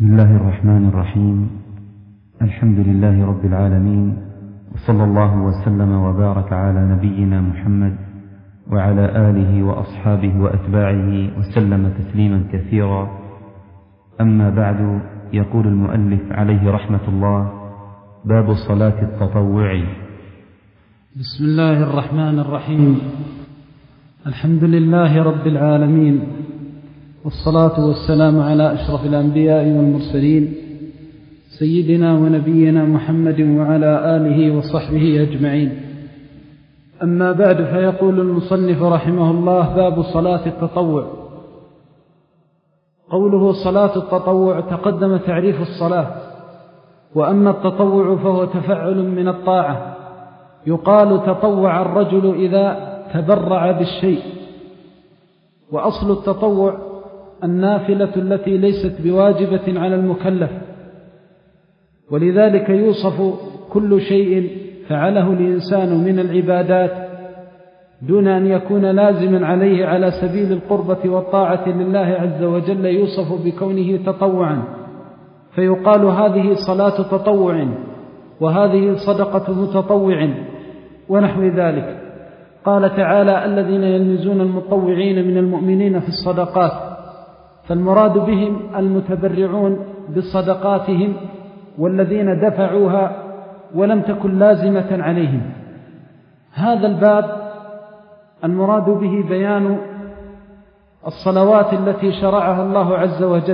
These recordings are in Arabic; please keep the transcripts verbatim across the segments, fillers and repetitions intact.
بسم الله الرحمن الرحيم. الحمد لله رب العالمين، وصلى الله وسلم وبارك على نبينا محمد وعلى آله وأصحابه وأتباعه وسلم تسليما كثيرا. أما بعد، يقول المؤلف عليه رحمة الله: باب الصلاة التطوع. بسم الله الرحمن الرحيم. الحمد لله رب العالمين، والصلاة والسلام على أشرف الأنبياء والمرسلين سيدنا ونبينا محمد وعلى آله وصحبه أجمعين. أما بعد، فيقول المصنف رحمه الله: باب صلاة التطوع. قوله صلاة التطوع تقدم تعريف الصلاة، وأما التطوع فهو تفعل من الطاعة. يقال تطوع الرجل إذا تبرع بالشيء. وأصل التطوع النافلة التي ليست بواجبة على المكلف، ولذلك يوصف كل شيء فعله الإنسان من العبادات دون أن يكون لازما عليه على سبيل القربة والطاعة لله عز وجل يوصف بكونه تطوعا، فيقال هذه صلاة تطوع، وهذه صدقة متطوع، ونحو ذلك. قال تعالى: الذين يلمزون المطوعين من المؤمنين في الصدقات، فالمراد بهم المتبرعون بصدقاتهم والذين دفعوها ولم تكن لازمة عليهم. هذا الباب المراد به بيان الصلوات التي شرعها الله عز وجل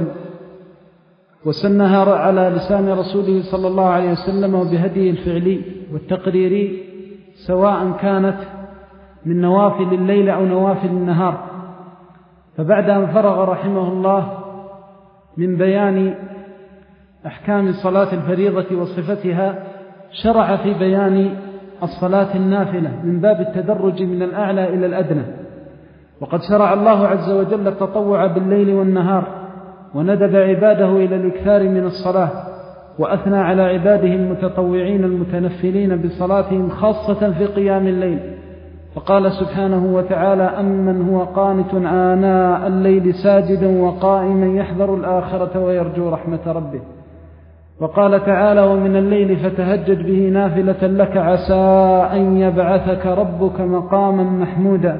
وسنها على لسان رسوله صلى الله عليه وسلم وبهديه الفعلي والتقريري، سواء كانت من نوافل الليل أو نوافل النهار. فبعد أن فرغ رحمه الله من بيان أحكام صلاة الفريضة وصفتها، شرع في بيان الصلاة النافلة من باب التدرج من الأعلى إلى الأدنى. وقد شرع الله عز وجل التطوع بالليل والنهار، وندب عباده إلى الإكثار من الصلاة، وأثنى على عباده المتطوعين المتنفلين بصلاتهم خاصة في قيام الليل، فقال سبحانه وتعالى: أمن هو قانت آناء الليل ساجدا وقائما يحذر الآخرة ويرجو رحمة ربه. وقال تعالى: ومن الليل فتهجد به نافلة لك عسى أن يبعثك ربك مقاما محمودا.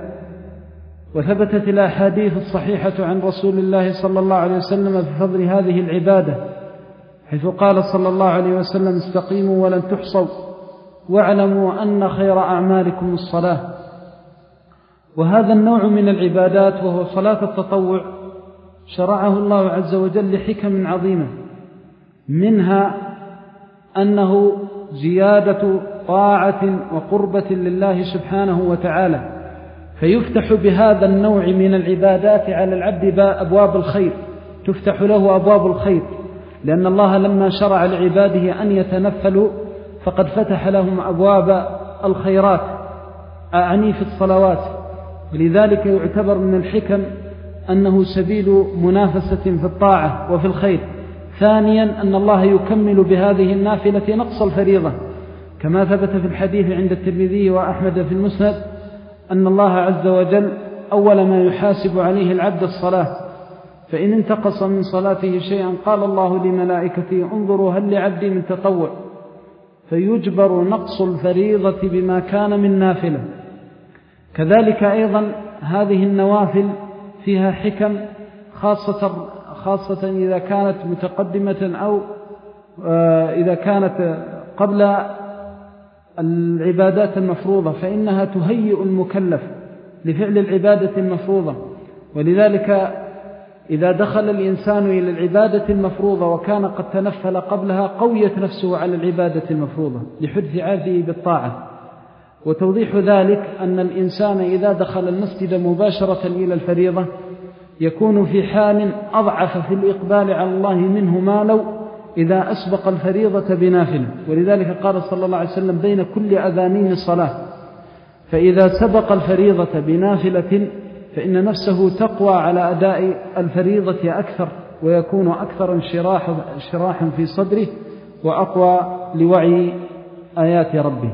وثبتت الأحاديث الصحيحة عن رسول الله صلى الله عليه وسلم بفضل هذه العبادة، حيث قال صلى الله عليه وسلم: استقيموا ولن تحصوا، واعلموا أن خير أعمالكم الصلاة. وهذا النوع من العبادات وهو صلاة التطوع شرعه الله عز وجل لحكم عظيمة، منها أنه زيادة طاعة وقربة لله سبحانه وتعالى، فيفتح بهذا النوع من العبادات على العبد أبواب الخير، تفتح له أبواب الخير، لأن الله لما شرع لعباده أن يتنفلوا فقد فتح لهم أبواب الخيرات، أعني في الصلوات. ولذلك يعتبر من الحكم أنه سبيل منافسة في الطاعة وفي الخير. ثانيا، أن الله يكمل بهذه النافلة نقص الفريضة، كما ثبت في الحديث عند الترمذي وأحمد في المسند أن الله عز وجل أول ما يحاسب عليه العبد الصلاة، فإن انتقص من صلاته شيئا قال الله لملائكته: انظروا هل لعبدي من تطوع، فيجبر نقص الفريضة بما كان من نافلة. كذلك أيضا هذه النوافل فيها حكم خاصة, خاصة إذا كانت متقدمة أو إذا كانت قبل العبادات المفروضة، فإنها تهيئ المكلف لفعل العبادة المفروضة. ولذلك إذا دخل الإنسان إلى العبادة المفروضة وكان قد تنفل قبلها قويت نفسه على العبادة المفروضة لحدث عهده بالطاعة. وتوضيح ذلك أن الإنسان إذا دخل المسجد مباشرة إلى الفريضة يكون في حال أضعف في الإقبال على الله منه ما لو إذا أسبق الفريضة بنافلة. ولذلك قال صلى الله عليه وسلم: بين كل أذانين صلاة. فإذا سبق الفريضة بنافلة فإن نفسه تقوى على أداء الفريضة أكثر، ويكون أكثر انشراحا في صدره وأقوى لوعي آيات ربه.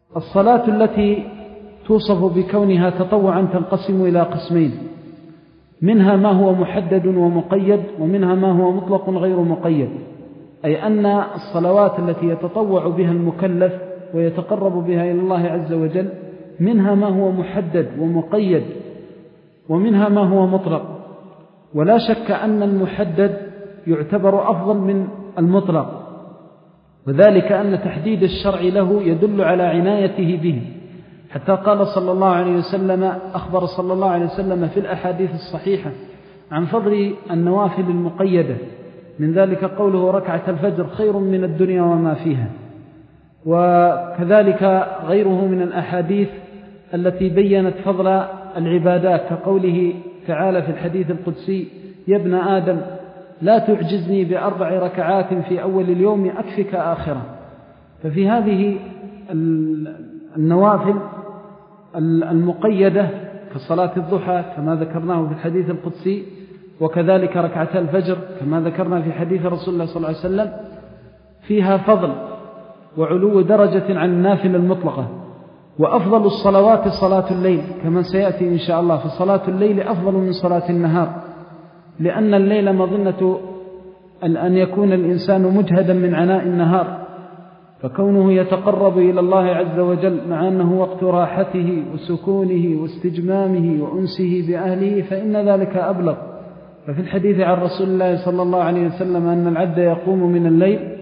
الصلاة التي توصف بكونها تطوعا تنقسم إلى قسمين: منها ما هو محدد ومقيد، ومنها ما هو مطلق غير مقيد، أي أن الصلوات التي يتطوع بها المكلف ويتقرب بها إلى الله عز وجل منها ما هو محدد ومقيد، ومنها ما هو مطلق. ولا شك أن المحدد يعتبر أفضل من المطلق، وذلك أن تحديد الشرع له يدل على عنايته به، حتى قال صلى الله عليه وسلم أخبر صلى الله عليه وسلم في الأحاديث الصحيحة عن فضل النوافل المقيدة، من ذلك قوله ركعة الفجر خير من الدنيا وما فيها. وكذلك غيره من الأحاديث التي بيّنت فضل العبادات، كقوله تعالى في الحديث القدسي يا ابن آدم لا تعجزني بأربع ركعات في أول اليوم أكفك آخرة. ففي هذه النوافل المقيدة كصلاة الضحى كما ذكرناه في الحديث القدسي، وكذلك ركعتا الفجر كما ذكرنا في حديث رسول الله صلى الله عليه وسلم، فيها فضل وعلو درجة عن النافلة المطلقة. وأفضل الصلوات صلاة الليل كما سيأتي إن شاء الله، فصلاة الليل أفضل من صلاة النهار، لأن الليل مظنة أن يكون الإنسان مجهدا من عناء النهار، فكونه يتقرب إلى الله عز وجل مع أنه وقت راحته وسكونه واستجمامه وأنسه بأهله فإن ذلك أبلغ. ففي الحديث عن رسول الله صلى الله عليه وسلم أن العبد يقوم من الليل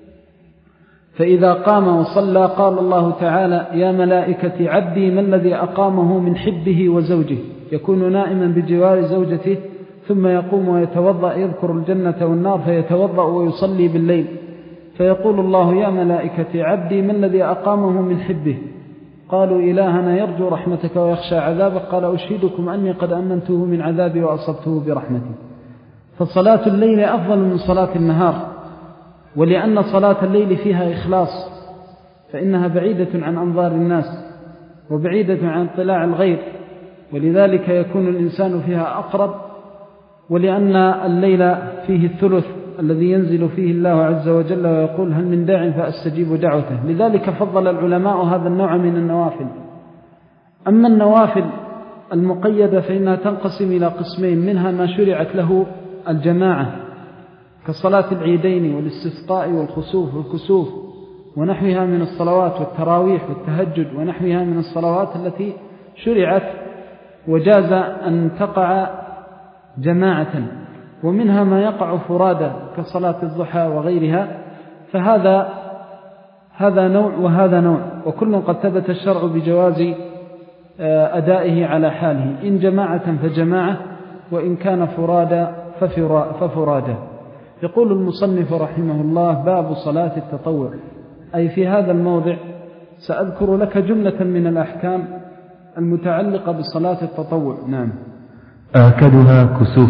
فإذا قام وصلى قال الله تعالى يا ملائكة عبدي ما الذي أقامه من حبه وزوجه، يكون نائما بجوار زوجته ثم يقوم ويتوضأ يذكر الجنة والنار فيتوضأ ويصلي بالليل، فيقول الله يا ملائكة عبدي ما الذي أقامه من حبه، قالوا إلهنا يرجو رحمتك ويخشى عذابك، قال أشهدكم أني قد أمنته من عذابي وأصبته برحمتي. فصلاة الليل أفضل من صلاة النهار، ولأن صلاة الليل فيها إخلاص فإنها بعيدة عن أنظار الناس وبعيدة عن اطلاع الغير، ولذلك يكون الإنسان فيها أقرب، ولأن الليل فيه الثلث الذي ينزل فيه الله عز وجل ويقول هل من داع فأستجيب دعوته، لذلك فضل العلماء هذا النوع من النوافل. أما النوافل المقيدة فإنها تنقسم إلى قسمين، منها ما شرعت له الجماعة كصلاة العيدين والاستسقاء والخسوف والكسوف ونحوها من الصلوات والتراويح والتهجد ونحوها من الصلوات التي شرعت وجاز أن تقع جماعة، ومنها ما يقع فرادى كصلاة الضحى وغيرها، فهذا هذا نوع وهذا نوع، وكل قد ثبت الشرع بجواز أدائه على حاله، إن جماعة فجماعة وإن كان فرادى ففرادى. يقول المصنف رحمه الله باب صلاة التطوع، أي في هذا الموضع سأذكر لك جملة من الأحكام المتعلقة بصلاة التطوع. نعم. آكدها كسوف.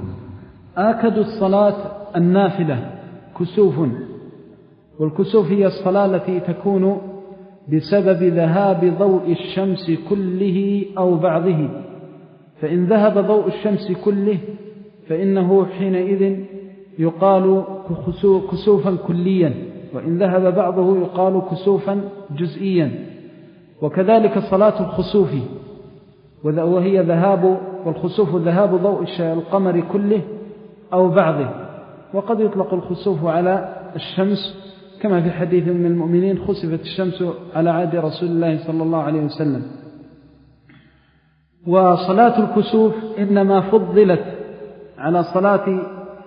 آكد الصلاة النافلة كسوف، والكسوف هي الصلاة التي تكون بسبب ذهاب ضوء الشمس كله أو بعضه، فإن ذهب ضوء الشمس كله فإنه حينئذ يقال كسوفا كليا، وإن ذهب بعضه يقال كسوفا جزئيا. وكذلك صلاة الخسوف وهي ذهاب، والخسوف ذهاب ضوء القمر كله أو بعضه، وقد يطلق الخسوف على الشمس كما في حديث من المؤمنين خسفت الشمس على عهد رسول الله صلى الله عليه وسلم. وصلاة الكسوف إنما فضلت على صلاة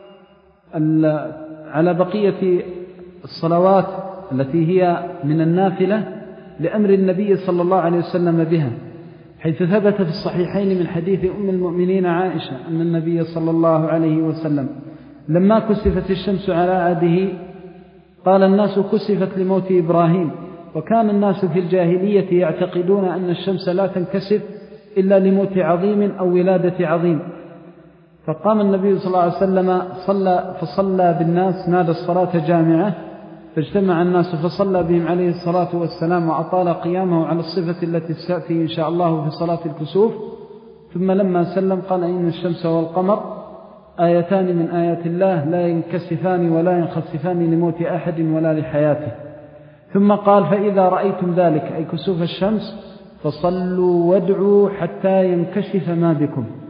على بقية الصلوات التي هي من النافلة لأمر النبي صلى الله عليه وسلم بها، حيث ثبت في الصحيحين من حديث أم المؤمنين عائشة أن النبي صلى الله عليه وسلم لما كسفت الشمس على عهده قال الناس كسفت لموت إبراهيم، وكان الناس في الجاهلية يعتقدون أن الشمس لا تنكسف إلا لموت عظيم أو ولادة عظيم، فقام النبي صلى الله عليه وسلم صلى فصلى بالناس، نادى الصلاة جامعة، فاجتمع الناس فصلى بهم عليه الصلاة والسلام وأطال قيامه على الصفة التي ستأتي إن شاء الله في صلاة الكسوف. ثم لما سلم قال إن الشمس والقمر آيتان من آيات الله لا ينكسفان ولا ينخسفان لموت أحد ولا لحياته. ثم قال فإذا رأيتم ذلك أي كسوف الشمس فصلوا وادعوا حتى ينكشف ما بكم،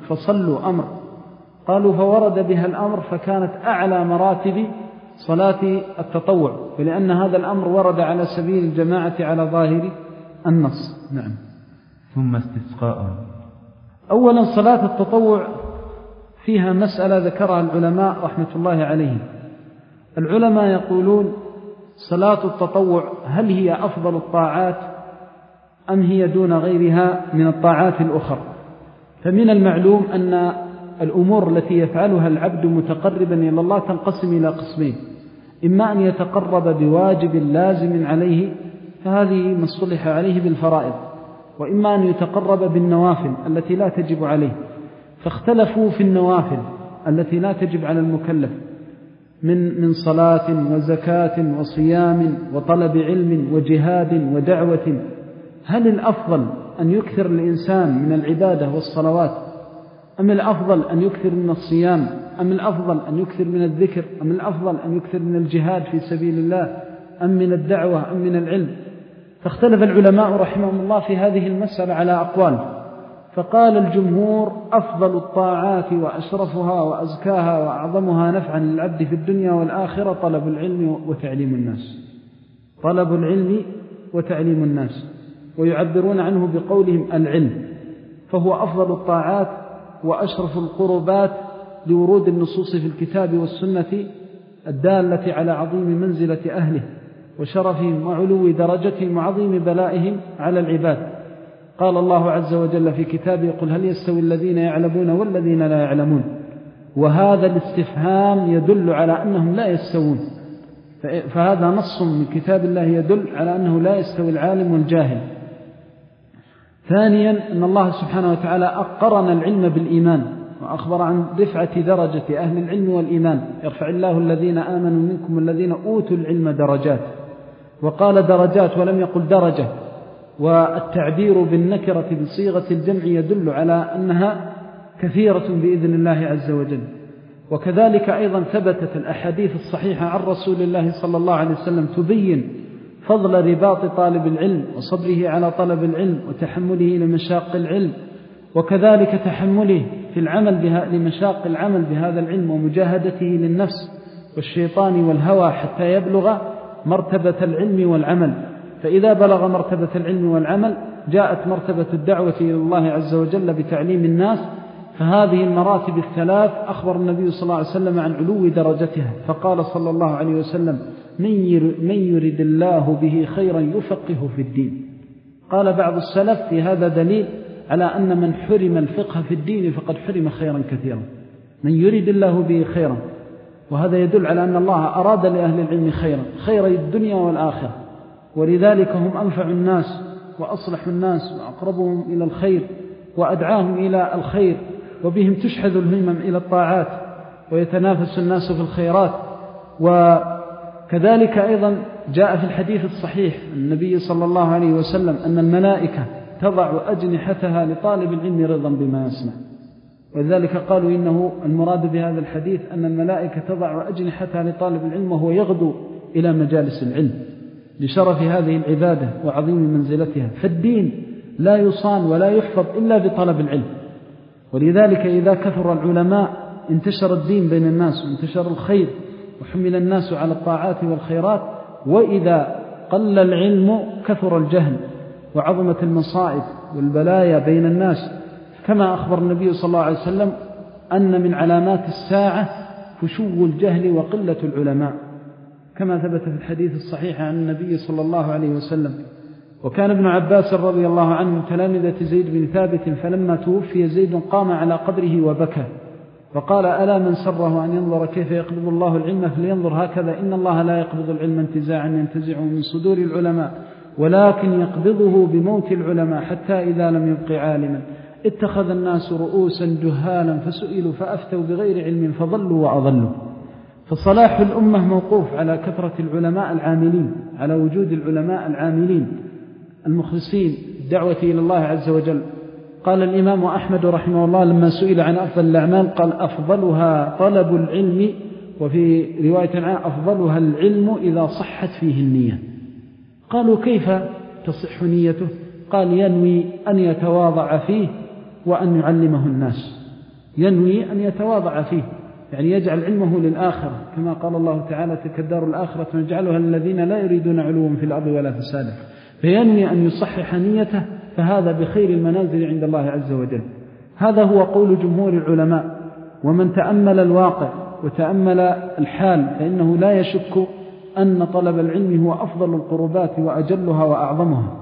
فصلوا أمر، قالوا فورد بها الأمر فكانت أعلى مراتب صلاة التطوع، ولأن هذا الأمر ورد على سبيل الجماعة على ظاهر النص. نعم. ثم استسقاء. أولا صلاة التطوع فيها مسألة ذكرها العلماء رحمة الله عليهم. العلماء يقولون صلاة التطوع هل هي أفضل الطاعات أم هي دون غيرها من الطاعات الأخرى؟ فمن المعلوم أن الأمور التي يفعلها العبد متقربا إلى الله تنقسم إلى قسمين: إما أن يتقرب بواجب لازم عليه فهذه ما اصطلح عليه بالفرائض، وإما أن يتقرب بالنوافل التي لا تجب عليه. فاختلفوا في النوافل التي لا تجب على المكلف من من صلاة وزكاة وصيام وطلب علم وجهاد ودعوة. هل الأفضل أن يكثر الإنسان من العبادة والصلوات، أم الأفضل أن يكثر من الصيام، أم الأفضل أن يكثر من الذكر، أم الأفضل أن يكثر من الجهاد في سبيل الله، أم من الدعوة، أم من العلم؟ فاختلف العلماء رحمهم الله في هذه المسألة على أقوال. فقال الجمهور أفضل الطاعات وأشرفها وأزكاها وأعظمها نفعا للعبد في الدنيا والآخرة طلب العلم وتعليم الناس. طلب العلم وتعليم الناس، ويعبرون عنه بقولهم العلم، فهو أفضل الطاعات وأشرف القربات لورود النصوص في الكتاب والسنة الدالة على عظيم منزلة أهله وشرفهم وعلو درجتهم وعظيم بلائهم على العباد. قال الله عز وجل في كتابه: قل هل يستوي الذين يعلمون والذين لا يعلمون. وهذا الاستفهام يدل على أنهم لا يستوون، فهذا نص من كتاب الله يدل على أنه لا يستوي العالم والجاهل. ثانيا أن الله سبحانه وتعالى أقرن العلم بالإيمان، وأخبر عن رفعة درجة أهل العلم والإيمان: يرفع الله الذين آمنوا منكم والذين أوتوا العلم درجات. وقال درجات ولم يقل درجة، والتعبير بالنكرة بصيغة الجمع يدل على أنها كثيرة بإذن الله عز وجل. وكذلك أيضا ثبتت الأحاديث الصحيحة عن رسول الله صلى الله عليه وسلم تبين فضل رباط طالب العلم وصبره على طلب العلم وتحمله لمشاق العلم، وكذلك تحمله في العمل بها لمشاق العمل بهذا العلم ومجاهدته للنفس والشيطان والهوى حتى يبلغ مرتبة العلم والعمل. فإذا بلغ مرتبة العلم والعمل جاءت مرتبة الدعوة إلى الله عز وجل بتعليم الناس. فهذه المراتب الثلاث أخبر النبي صلى الله عليه وسلم عن علو درجتها، فقال صلى الله عليه وسلم: من يرد الله به خيرا يفقه في الدين. قال بعض السلف في هذا دليل على أن من حرم الفقه في الدين فقد حرم خيرا كثيرا. من يرد الله به خيرا، وهذا يدل على أن الله أراد لأهل العلم خيرا، خير الدنيا والآخرة، ولذلك هم أنفع الناس وأصلح الناس وأقربهم إلى الخير وأدعاهم إلى الخير، وبهم تشحذ الهمم إلى الطاعات ويتنافس الناس في الخيرات. وكذلك أيضا جاء في الحديث الصحيح النبي صلى الله عليه وسلم أن الملائكة تضع أجنحتها لطالب العلم رضا بما يصنع، ولذلك قالوا إنه المراد بهذا الحديث أن الملائكة تضع أجنحتها لطالب العلم وهو يغدو إلى مجالس العلم لشرف هذه العبادة وعظيم منزلتها. فالدين لا يصان ولا يحفظ إلا بطلب العلم، ولذلك إذا كثر العلماء انتشر الدين بين الناس وانتشر الخير وحمل الناس على الطاعات والخيرات. وإذا قل العلم كثر الجهل وعظمت المصائب والبلايا بين الناس، كما أخبر النبي صلى الله عليه وسلم أن من علامات الساعة فشو الجهل وقلة العلماء، كما ثبت في الحديث الصحيح عن النبي صلى الله عليه وسلم. وكان ابن عباس رضي الله عنه من تلامذة زيد بن ثابت، فلما توفي زيد قام على قبره وبكى وقال: ألا من سره أن ينظر كيف يقبض الله العلم فلينظر هكذا، إن الله لا يقبض العلم انتزاعا ينتزعه من صدور العلماء، ولكن يقبضه بموت العلماء حتى إذا لم يبق عالما اتخذ الناس رؤوسا جهالا فسئلوا فأفتوا بغير علم فضلوا وأضلوا. فصلاح الأمة موقوف على كثرة العلماء العاملين، على وجود العلماء العاملين المخلصين الدعوة إلى الله عز وجل. قال الإمام أحمد رحمه الله لما سئل عن أفضل الأعمال قال: أفضلها طلب العلم، وفي رواية عنه أفضلها العلم إذا صحت فيه النية. قالوا: كيف تصح نيته؟ قال: ينوي أن يتواضع فيه وأن يعلمه الناس. ينوي أن يتواضع فيه، يعني يجعل علمه للآخرة، كما قال الله تعالى: تلك الدار الآخرة نجعلها للذين لا يريدون علوا في الأرض ولا فسادا، فينوي أن يصحح نيته، فهذا بخير المنازل عند الله عز وجل. هذا هو قول جمهور العلماء. ومن تأمل الواقع وتأمل الحال فإنه لا يشك أن طلب العلم هو أفضل القربات وأجلها وأعظمها،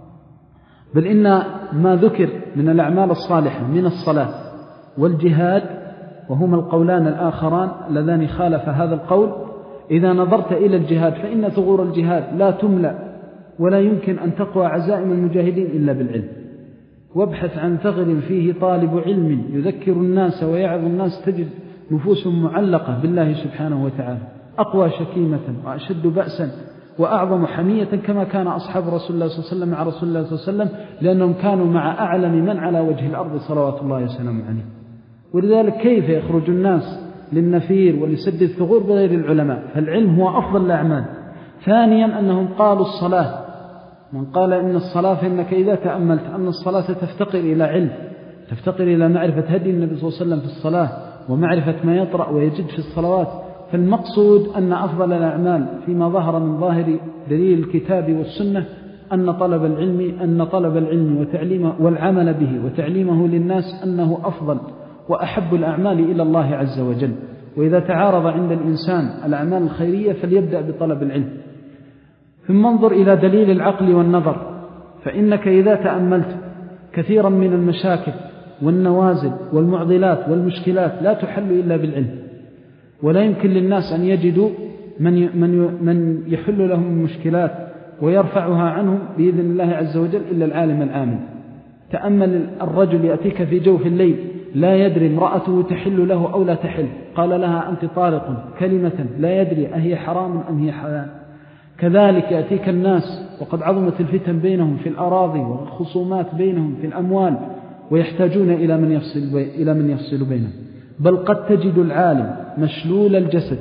بل إن ما ذكر من الأعمال الصالحة من الصلاة والجهاد، وهما القولان الآخران اللذان خالف هذا القول، إذا نظرت إلى الجهاد فإن ثغور الجهاد لا تملأ ولا يمكن أن تقوى عزائم المجاهدين إلا بالعلم. وابحث عن ثغر فيه طالب علم يذكر الناس ويعظ الناس، تجد نفوس معلقة بالله سبحانه وتعالى، أقوى شكيمة وأشد بأسا وأعظم حمية، كما كان أصحاب رسول الله صلى الله عليه وسلم مع رسول الله صلى الله عليه وسلم، لأنهم كانوا مع أعلم من على وجه الأرض صلوات الله وسلامه عليه. ولذلك كيف يخرج الناس للنفير ولسد الثغور بغير العلماء؟ فالعلم هو أفضل الأعمال. ثانيا أنهم قالوا الصلاة، من قال إن الصلاة، فإنك إذا تأملت أن الصلاة تفتقر إلى علم، تفتقر إلى معرفة هدي النبي صلى الله عليه وسلم في الصلاة ومعرفة ما يطرأ ويجد في الصلوات. فالمقصود أن أفضل الأعمال فيما ظهر من ظاهر دليل الكتاب والسنة أن طلب العلم أن طلب العلم وتعليمه والعمل به وتعليمه للناس أنه أفضل وأحب الأعمال إلى الله عز وجل. وإذا تعارض عند الإنسان الأعمال الخيرية فليبدأ بطلب العلم. ثم انظر إلى دليل العقل والنظر، فإنك إذا تأملت كثيرا من المشاكل والنوازل والمعضلات والمشكلات لا تحل إلا بالعلم، ولا يمكن للناس أن يجدوا من من يحل لهم المشكلات ويرفعها عنهم بإذن الله عز وجل إلا العالم العامل. تأمل الرجل يأتيك في جوف الليل لا يدري امرأته تحل له أو لا تحل، قال لها أنت طارق، كلمة لا يدري أهي حرام أم هي حلال. كذلك يأتيك الناس وقد عظمت الفتن بينهم في الأراضي والخصومات بينهم في الأموال، ويحتاجون إلى من يفصل إلى من يفصل بينهم. بل قد تجد العالم مشلول الجسد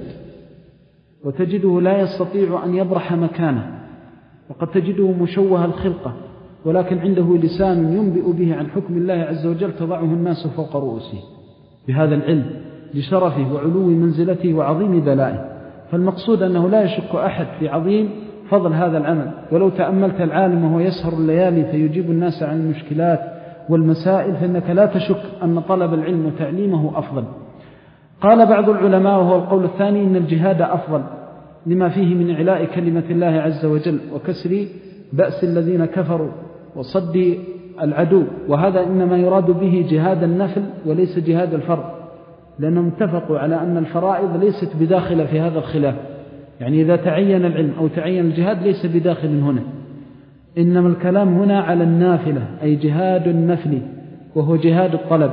وتجده لا يستطيع أن يبرح مكانه، وقد تجده مشوه الخلقة ولكن عنده لسان ينبئ به عن حكم الله عز وجل تضعه الناس فوق رؤوسه بهذا العلم لشرفه وعلو منزلته وعظيم بلائه. فالمقصود أنه لا يشك أحد في عظيم فضل هذا العمل. ولو تأملت العالم وهو يسهر الليالي فيجيب الناس عن المشكلات والمسائل فإنك لا تشك أن طلب العلم وتعليمه أفضل. قال بعض العلماء وهو القول الثاني إن الجهاد أفضل لما فيه من إعلاء كلمة الله عز وجل وكسر بأس الذين كفروا وصد العدو، وهذا إنما يراد به جهاد النفل وليس جهاد الفرض، لأنهم اتفقوا على أن الفرائض ليست بداخلة في هذا الخلاف. يعني إذا تعين العلم أو تعين الجهاد ليس بداخل هنا، إنما الكلام هنا على النافلة أي جهاد النفل وهو جهاد الطلب.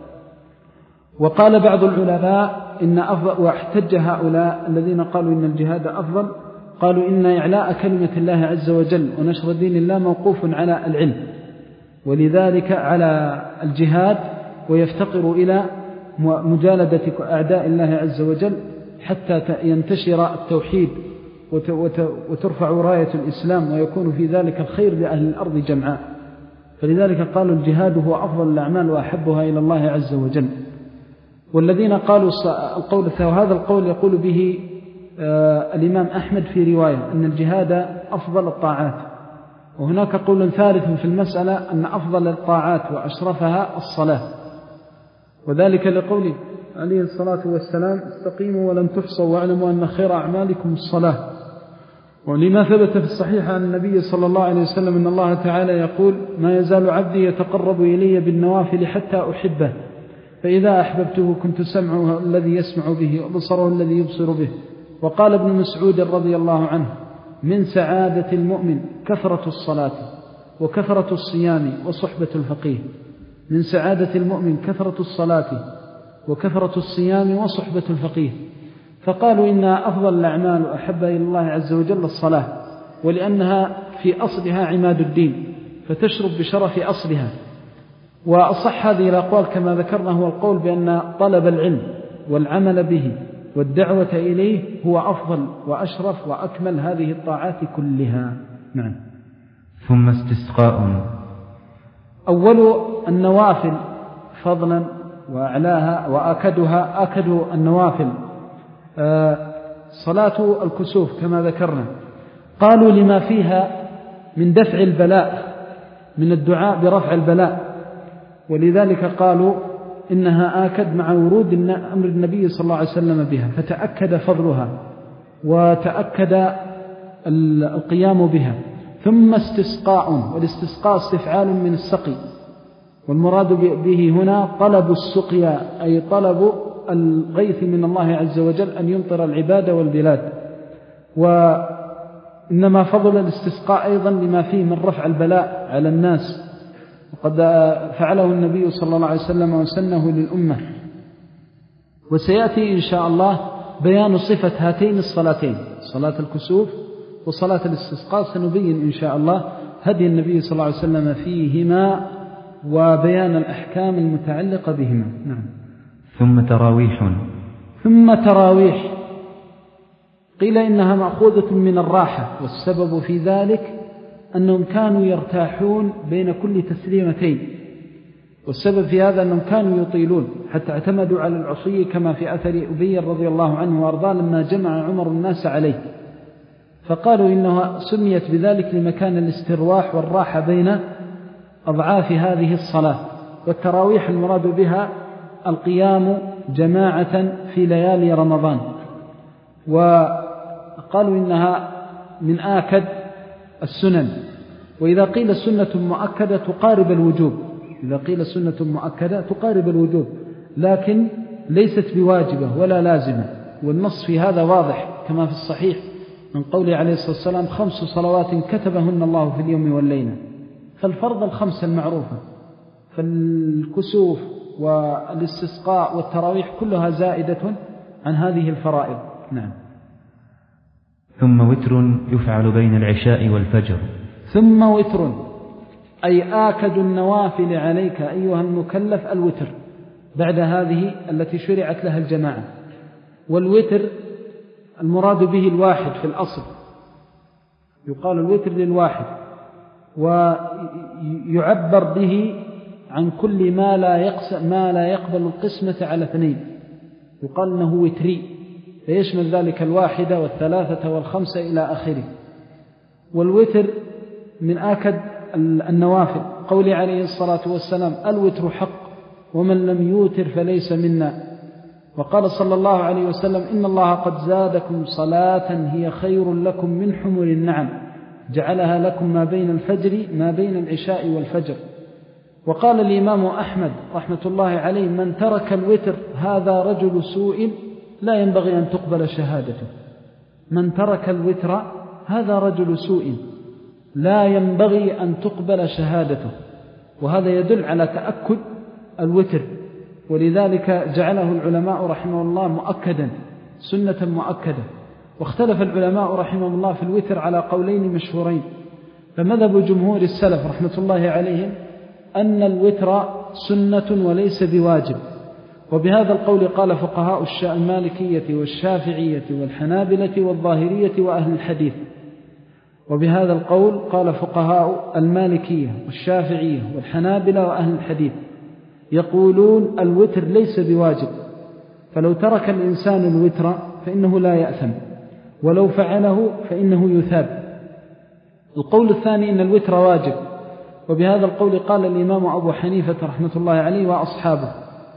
وقال بعض العلماء إن أفضل، واحتج هؤلاء الذين قالوا إن الجهاد أفضل، قالوا إن إعلاء كلمة الله عز وجل ونشر دين الله موقوف على العلم، ولذلك على الجهاد ويفتقر إلى مجالدة أعداء الله عز وجل حتى ينتشر التوحيد وترفع راية الإسلام ويكون في ذلك الخير لأهل الأرض جمعاء. فلذلك قالوا الجهاد هو أفضل الأعمال وأحبها إلى الله عز وجل. والذين قالوا القول وهذا القول يقول به آه الإمام أحمد في رواية أن الجهاد أفضل الطاعات. وهناك قول ثالث في المسألة أن أفضل الطاعات وأشرفها الصلاة، وذلك لقوله عليه الصلاة والسلام استقيموا ولن تحصوا واعلموا أن خير أعمالكم الصلاة. ولما ثبت في الصحيح عن النبي صلى الله عليه وسلم أن الله تعالى يقول ما يزال عبدي يتقرب إلي بالنوافل حتى أحبه، فإذا أحببته كنت سمعه الذي يسمع به وبصره الذي يبصر به. وقال ابن مسعود رضي الله عنه من سعادة المؤمن كثرة الصلاة وكثرة الصيام وصحبة الفقيه. من سعادة المؤمن كثرة الصلاة وكثرة الصيام وصحبة الفقيه. فقالوا إن أفضل الأعمال أحب إلى الله عز وجل الصلاة، ولأنها في أصلها عماد الدين فتشرب بشرف أصلها. وأصح هذه الأقوال كما ذكرنا هو القول بأن طلب العلم والعمل به والدعوة إليه هو أفضل وأشرف وأكمل هذه الطاعات كلها. نعم. ثم استسقاء. أول النوافل فضلا وأعلاها وآكدها آكد النوافل صلاة الكسوف كما ذكرنا. قالوا لما فيها من دفع البلاء، من الدعاء برفع البلاء، ولذلك قالوا إنها آكد مع ورود أمر النبي صلى الله عليه وسلم بها، فتأكد فضلها وتأكد القيام بها. ثم استسقاء، والاستسقاء استفعال من السقي، والمراد به هنا طلب السقيا، أي طلب الغيث من الله عز وجل أن يمطر العباد والبلاد. وإنما فضل الاستسقاء أيضا لما فيه من رفع البلاء على الناس، وقد فعله النبي صلى الله عليه وسلم وسنه للأمة. وسيأتي إن شاء الله بيان صفة هاتين الصلاتين، صلاة الكسوف وصلاة الاستسقاء، سنبين إن شاء الله هدي النبي صلى الله عليه وسلم فيهما وبيان الأحكام المتعلقة بهما. نعم. ثم تراويح. ثم تراويح قيل إنها مأخوذة من الراحة، والسبب في ذلك أنهم كانوا يرتاحون بين كل تسليمتين، والسبب في هذا أنهم كانوا يطيلون حتى اعتمدوا على العصي كما في أثر أبي رضي الله عنه وأرضاه لما جمع عمر الناس عليه، فقالوا إنها سميت بذلك لمكان الاسترواح والراحة بين أضعاف هذه الصلاة. والتراويح المراد بها القيام جماعة في ليالي رمضان، وقالوا إنها من آكد السنن. وإذا قيل سنة مؤكدة تقارب الوجوب، إذا قيل سنة مؤكدة تقارب الوجوب، لكن ليست بواجبة ولا لازمة، والنص في هذا واضح كما في الصحيح من قوله عليه الصلاة والسلام: خمس صلوات كتبهن الله في اليوم والليلة. فالفرض الخمسة المعروفة، فالكسوف والاستسقاء والتراويح كلها زائدة عن هذه الفرائض. نعم. ثم وتر يفعل بين العشاء والفجر. ثم وتر أي آكد النوافل عليك أيها المكلف الوتر، بعد هذه التي شرعت لها الجماعة. والوتر المراد به الواحد في الأصل، يقال الوتر للواحد، ويعبر به عن كل ما لا يقسم ما لا يقبل القسمة على اثنين، يقال أنه وتري، فيشمل ذلك الواحدة والثلاثة والخمسة إلى آخره. والوتر من آكد النوافل، قول عليه الصلاة والسلام: الوتر حق ومن لم يوتر فليس منا. وقال صلى الله عليه وسلم: إن الله قد زادكم صلاة هي خير لكم من حمر النعم، جعلها لكم ما بين الفجر ما بين العشاء والفجر. وقال الإمام أحمد رحمة الله عليه: من ترك الوتر هذا رجل سوء لا ينبغي أن تقبل شهادته. من ترك الوتر هذا رجل سوء لا ينبغي أن تقبل شهادته. وهذا يدل على تأكد الوتر، ولذلك جعله العلماء رحمه الله مؤكدا، سنة مؤكدة. واختلف العلماء رحمه الله في الوتر على قولين مشهورين. فمذهب جمهور السلف رحمة الله عليهم أن الوتر سنة وليس بواجب، وبهذا القول قال فقهاء المالكية والشافعية والحنابلة والظاهرية وأهل الحديث. وبهذا القول قال فقهاء المالكية والشافعية والحنابلة وأهل الحديث، يقولون الوتر ليس بواجب، فلو ترك الإنسان الوتر فإنه لا يأثم، ولو فعله فإنه يثاب. القول الثاني أن الوتر واجب، وبهذا القول قال الإمام أبو حنيفة رحمة الله عليه وأصحابه.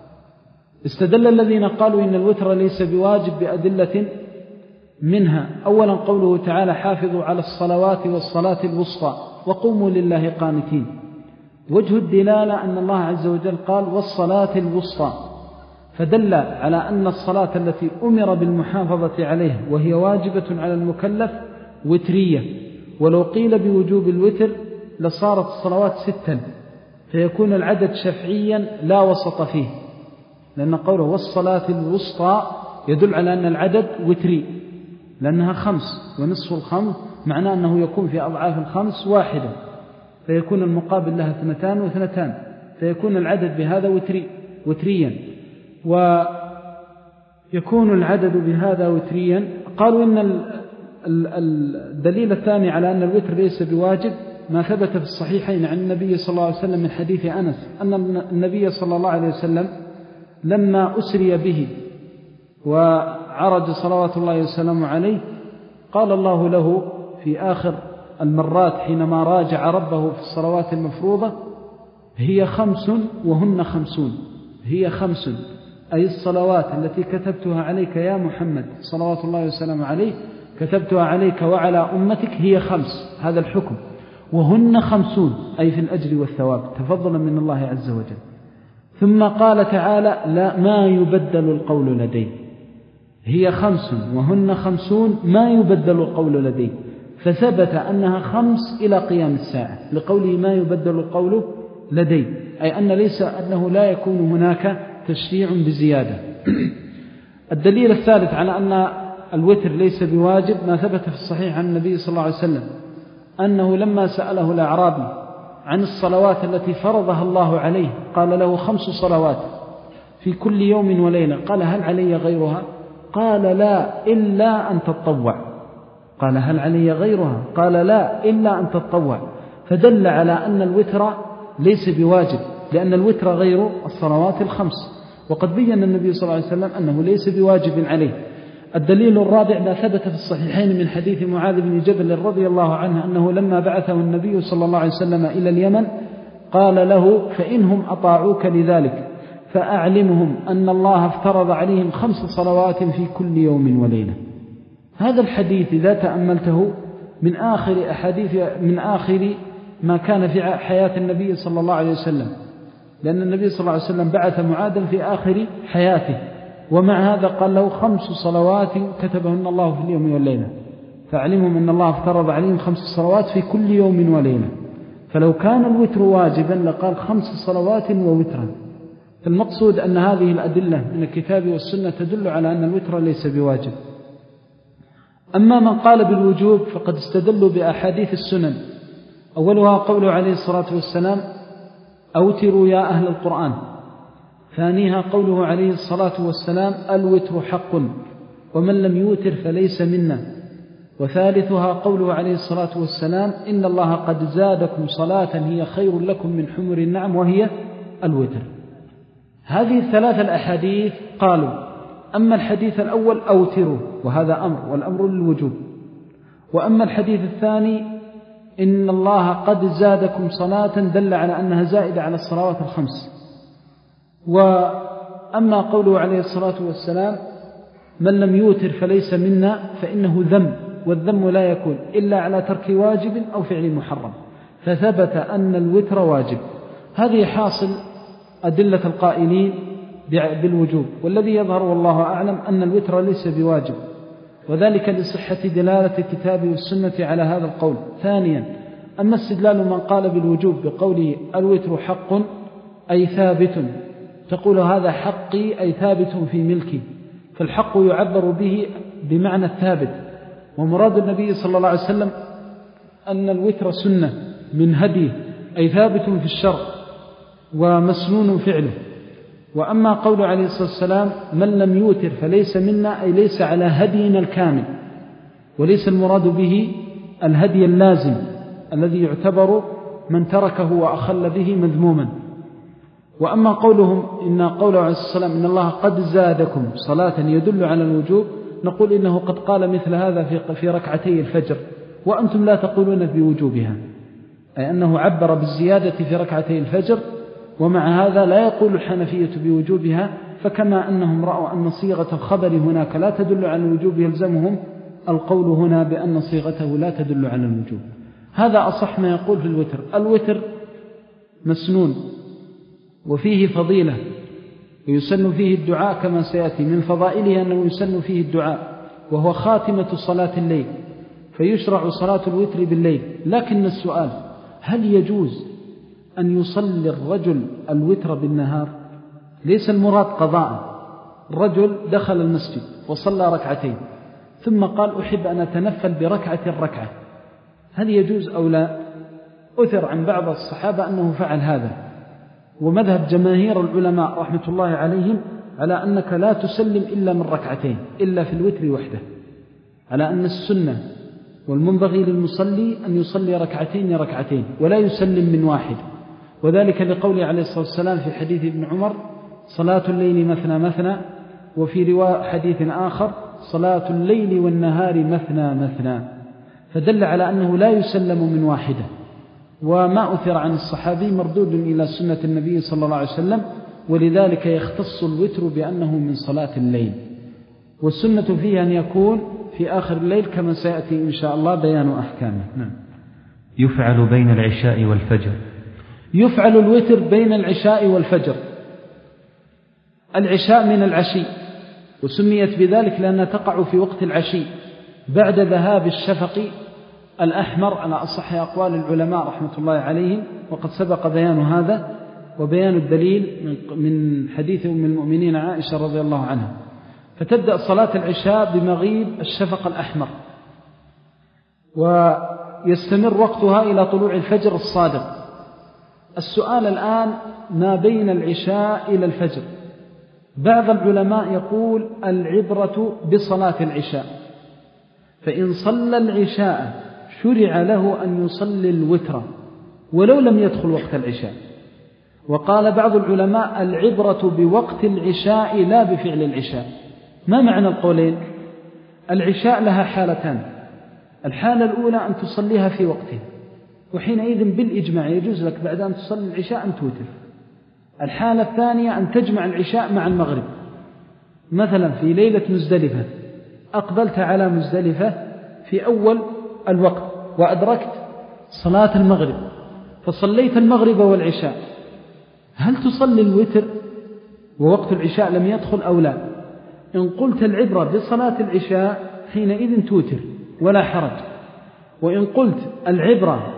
استدل الذين قالوا إن الوتر ليس بواجب بأدلة، منها أولا قوله تعالى: حافظوا على الصلوات والصلاة الوسطى وقوموا لله قانتين. وجه الدلالة أن الله عز وجل قال: والصلاة الوسطى، فدل على أن الصلاة التي أمر بالمحافظة عليها وهي واجبة على المكلف وترية. ولو قيل بوجوب الوتر لصارت الصلوات ستا، فيكون العدد شفعيا لا وسط فيه، لأن قوله والصلاة الوسطى يدل على أن العدد وتري، لأنها خمس، ونصف الخمس معناه أنه يكون في أضعاف الخمس واحدة، فيكون المقابل لها اثنتان واثنتان، فيكون العدد بهذا وتري وتريا. ويكون العدد بهذا وتريا. قالوا إن الدليل الثاني على أن الوتر ليس بواجب ما ثبت في الصحيحين عن النبي صلى الله عليه وسلم من حديث أنس أن النبي صلى الله عليه وسلم لما أسري به وعرج صلوات الله وسلامه عليه قال الله له في آخر المرات حينما راجع ربه في الصلوات المفروضة: هي خمس وهن خمسون. هي خمس أي الصلوات التي كتبتها عليك يا محمد صلوات الله وسلامه عليه، كتبتها عليك وعلى أمتك، هي خمس، هذا الحكم. وهن خمسون أي في الأجر والثواب تفضلا من الله عز وجل. ثم قال تعالى: لا ما يبدل القول لدي. هي خمس وهن خمسون ما يبدل القول لدي، فثبت أنها خمس إلى قيام الساعة لقوله ما يبدل القول لدي، أي أن ليس أنه لا يكون هناك تشريع بزيادة. الدليل الثالث على أن الوتر ليس بواجب ما ثبت في الصحيح عن النبي صلى الله عليه وسلم أنه لما سأله الأعرابي عن الصلوات التي فرضها الله عليه قال له: خمس صلوات في كل يوم وليلة. قال: هل علي غيرها؟ قال: لا إلا أن تتطوع. قال: هل علي غيرها؟ قال: لا إلا أن تتطوع. فدل على أن الوتر ليس بواجب، لأن الوتر غير الصلوات الخمس، وقد بيّن النبي صلى الله عليه وسلم أنه ليس بواجب عليه. الدليل الرابع ما ثبت في الصحيحين من حديث معاذ بن جبل رضي الله عنه أنه لما بعثه النبي صلى الله عليه وسلم إلى اليمن قال له: فإنهم أطاعوك لذلك فأعلمهم أن الله افترض عليهم خمس صلوات في كل يوم وليلة. هذا الحديث إذا تأملته من آخر أحاديث من آخر ما كان في حياة النبي صلى الله عليه وسلم، لأن النبي صلى الله عليه وسلم بعث معاذا في آخر حياته، ومع هذا قال له: خمس صلوات كتبهن الله في اليوم والليلة، فأعلمهم أن الله افترض عليهم خمس صلوات في كل يوم وليلة. فلو كان الوتر واجبا لقال خمس صلوات ووترا. فالمقصود أن هذه الأدلة من الكتاب والسنة تدل على أن الوتر ليس بواجب. أما من قال بالوجوب فقد استدلوا بأحاديث السنن، أولها قوله عليه الصلاة والسلام: أوتروا يا أهل القرآن. ثانيها قوله عليه الصلاة والسلام: الوتر حق ومن لم يوتر فليس منا. وثالثها قوله عليه الصلاة والسلام: إن الله قد زادكم صلاة هي خير لكم من حمر النعم وهي الوتر. هذه الثلاثة الأحاديث قالوا: أما الحديث الأول أوتروا وهذا أمر والأمر للوجوب، وأما الحديث الثاني إن الله قد زادكم صلاة دل على أنها زائدة على الصلوات الخمس. وأما قوله عليه الصلاة والسلام: من لم يوتر فليس منا، فإنه ذم، والذم لا يكون إلا على ترك واجب أو فعل محرم، فثبت أن الوتر واجب. هذه حاصل أدلة القائلين بالوجوب، والذي يظهر والله أعلم أن الوتر ليس بواجب، وذلك لصحة دلالة الكتاب والسنة على هذا القول. ثانيا، أما استدلال من قال بالوجوب بقوله الوتر حق أي ثابت، تقول هذا حقي أي ثابت في ملكي، فالحق يعبر به بمعنى الثابت، ومراد النبي صلى الله عليه وسلم أن الوتر سنة من هديه أي ثابت في الشرع ومسنون فعله. وأما قول عليه الصلاة والسلام: من لم يوتر فليس منا، أي ليس على هدينا الكامل، وليس المراد به الهدي اللازم الذي يعتبر من تركه وأخل به مذموما. وأما قولهم إن قوله عليه الصلاة والسلام: إن الله قد زادكم صلاة يدل على الوجوب، نقول إنه قد قال مثل هذا في في ركعتي الفجر وأنتم لا تقولون بوجوبها، أي أنه عبر بالزيادة في ركعتي الفجر، ومع هذا لا يقول الحنفية بوجوبها. فكما أنهم رأوا أن صيغة الخبر هناك لا تدل على الوجوب يلزمهم القول هنا بأن صيغته لا تدل على الوجوب. هذا أصح ما يقول في الوتر. الوتر مسنون وفيه فضيلة، ويسن فيه الدعاء كما سيأتي. من فضائله أنه يسن فيه الدعاء، وهو خاتمة صلاة الليل، فيشرع صلاة الوتر بالليل. لكن السؤال: هل يجوز أن يصلي الرجل الوتر بالنهار؟ ليس المراد قضاء. الرجل دخل المسجد وصلى ركعتين ثم قال: أحب أن أتنفل بركعة الركعة، هل يجوز أو لا؟ أثر عن بعض الصحابة أنه فعل هذا، ومذهب جماهير العلماء رحمة الله عليهم على أنك لا تسلم إلا من ركعتين إلا في الوتر وحده، على أن السنة والمنبغي للمصلي أن يصلي ركعتين ركعتين ولا يسلم من واحد، وذلك لقوله عليه الصلاة والسلام في حديث ابن عمر صلاة الليل مثنى مثنى، وفي رواية حديث آخر صلاة الليل والنهار مثنى مثنى، فدل على أنه لا يسلم من واحدة. وما أثر عن الصحابي مردود إلى سنة النبي صلى الله عليه وسلم، ولذلك يختص الوتر بأنه من صلاة الليل، والسنة فيه أن يكون في آخر الليل كما سيأتي إن شاء الله بيان أحكامه. نعم. يفعل بين العشاء والفجر. يفعل الوتر بين العشاء والفجر. العشاء من العشي، وسميت بذلك لأنها تقع في وقت العشي بعد ذهاب الشفق الأحمر على أصح أقوال العلماء رحمة الله عليهم، وقد سبق بيان هذا وبيان الدليل من حديث أم المؤمنين عائشة رضي الله عنها. فتبدأ صلاة العشاء بمغيب الشفق الأحمر، ويستمر وقتها إلى طلوع الفجر الصادق. السؤال الآن ما بين العشاء إلى الفجر. بعض العلماء يقول العبرة بصلاة العشاء، فإن صلى العشاء شرع له أن يصلي الوتر ولو لم يدخل وقت العشاء. وقال بعض العلماء العبرة بوقت العشاء لا بفعل العشاء. ما معنى القولين؟ العشاء لها حالتان، الحالة الأولى أن تصليها في وقته، وحينئذ بالإجماع يجوز لك بعد أن تصلي العشاء أن توتر. الحالة الثانية أن تجمع العشاء مع المغرب، مثلا في ليلة مزدلفة أقبلت على مزدلفة في أول الوقت وأدركت صلاة المغرب، فصليت المغرب والعشاء، هل تصلي الوتر ووقت العشاء لم يدخل أو لا؟ إن قلت العبرة بصلاة العشاء حينئذ توتر ولا حرج، وإن قلت العبرة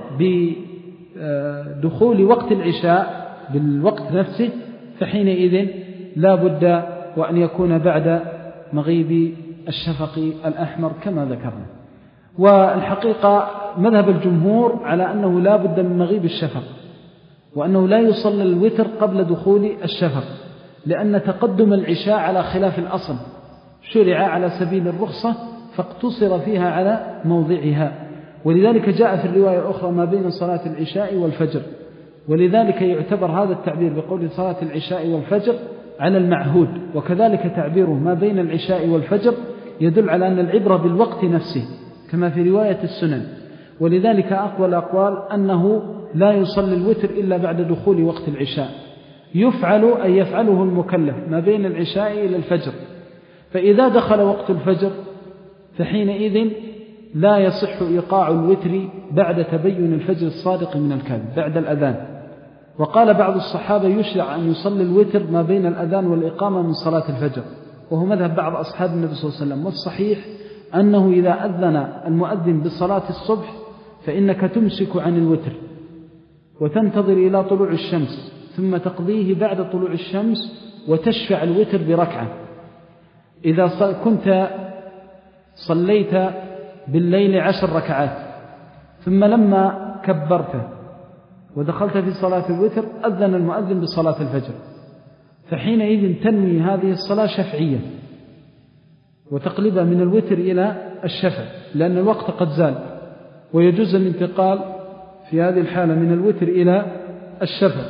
بدخول وقت العشاء بالوقت نفسه فحينئذ لا بد وأن يكون بعد مغيب الشفق الأحمر كما ذكرنا. والحقيقة مذهب الجمهور على أنه لا بد من مغيب الشفق، وأنه لا يصلى الوتر قبل دخول الشفق، لأن تقدم العشاء على خلاف الأصل شرع على سبيل الرخصة فاقتصر فيها على موضعها، ولذلك جاء في الرواية الأخرى ما بين صلاة العشاء والفجر، ولذلك يعتبر هذا التعبير بقول صلاة العشاء والفجر على المعهود، وكذلك تعبيره ما بين العشاء والفجر يدل على أن العبرة بالوقت نفسه كما في رواية السنن. ولذلك أقوى الأقوال أنه لا يصلي الوتر إلا بعد دخول وقت العشاء. يفعل أي يفعله المكلف ما بين العشاء إلى الفجر، فإذا دخل وقت الفجر فحينئذ لا يصح إيقاع الوتر بعد تبين الفجر الصادق من الكاذب بعد الأذان. وقال بعض الصحابة يشرع أن يصلي الوتر ما بين الأذان والإقامة من صلاة الفجر، وهو مذهب بعض أصحاب النبي صلى الله عليه وسلم. والصحيح أنه إذا أذن المؤذن بصلاة الصبح فإنك تمسك عن الوتر وتنتظر إلى طلوع الشمس ثم تقضيه بعد طلوع الشمس وتشفع الوتر بركعة. إذا كنت صليت بالليل عشر ركعات ثم لما كبرت ودخلت في صلاة الوتر أذن المؤذن بصلاة الفجر، فحينئذ تنوي هذه الصلاة شفعية وتقلبها من الوتر إلى الشفع، لأن الوقت قد زال ويجوز الانتقال في هذه الحالة من الوتر إلى الشفع.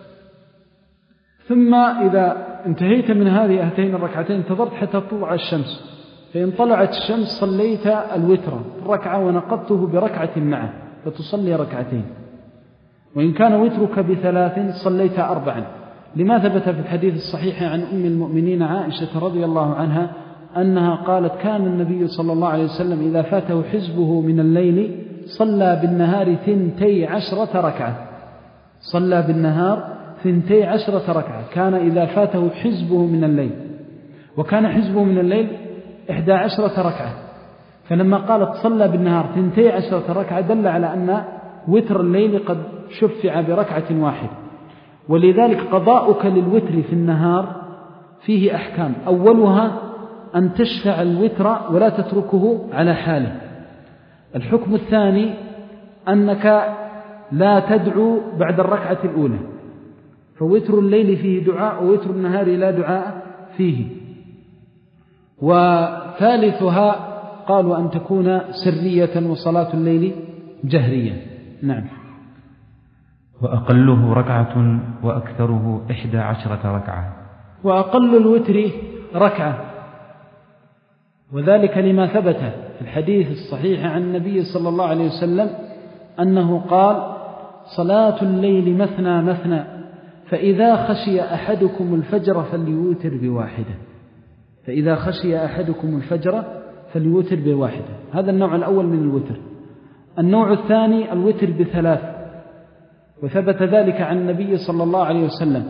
ثم إذا انتهيت من هذه هاتين الركعتين انتظرت حتى تطلع الشمس، فإن طلعت الشمس صليت الوتر ركعة ونقضته بركعة معه فتصلي ركعتين. وإن كان وترك بثلاث صليت أربعا، لما ثبت في الحديث الصحيح عن أم المؤمنين عائشة رضي الله عنها أنها قالت كان النبي صلى الله عليه وسلم إذا فاته حزبه من الليل صلى بالنهار ثنتي عشرة ركعة، صلى بالنهار ثنتي عشرة ركعة، كان إذا فاته حزبه من الليل، وكان حزبه من الليل إحدى عشرة ركعة. فلما قالت صلى بالنهار ثنتي عشرة ركعة دل على أن وتر الليل قد شفع بركعة واحدة. ولذلك قضاؤك للوتر في النهار فيه أحكام، أولها أن تشفع الوتر ولا تتركه على حاله. الحكم الثاني أنك لا تدعو بعد الركعة الأولى، فوتر الليل فيه دعاء ووتر النهار لا دعاء فيه. وثالثها قالوا أن تكون سرية وصلاة الليل جهرية. نعم. وأقله ركعة وأكثره إحدى عشرة ركعة. وأقل الوتر ركعة، وذلك لما ثبت في الحديث الصحيح عن النبي صلى الله عليه وسلم أنه قال: صلاة الليل مثنى مثنى، فإذا خشي أحدكم الفجر فليوتر بواحدة. فإذا خشي أحدكم الفجر فليوتر بواحدة. هذا النوع الأول من الوتر. النوع الثاني الوتر بثلاث، وثبت ذلك عن النبي صلى الله عليه وسلم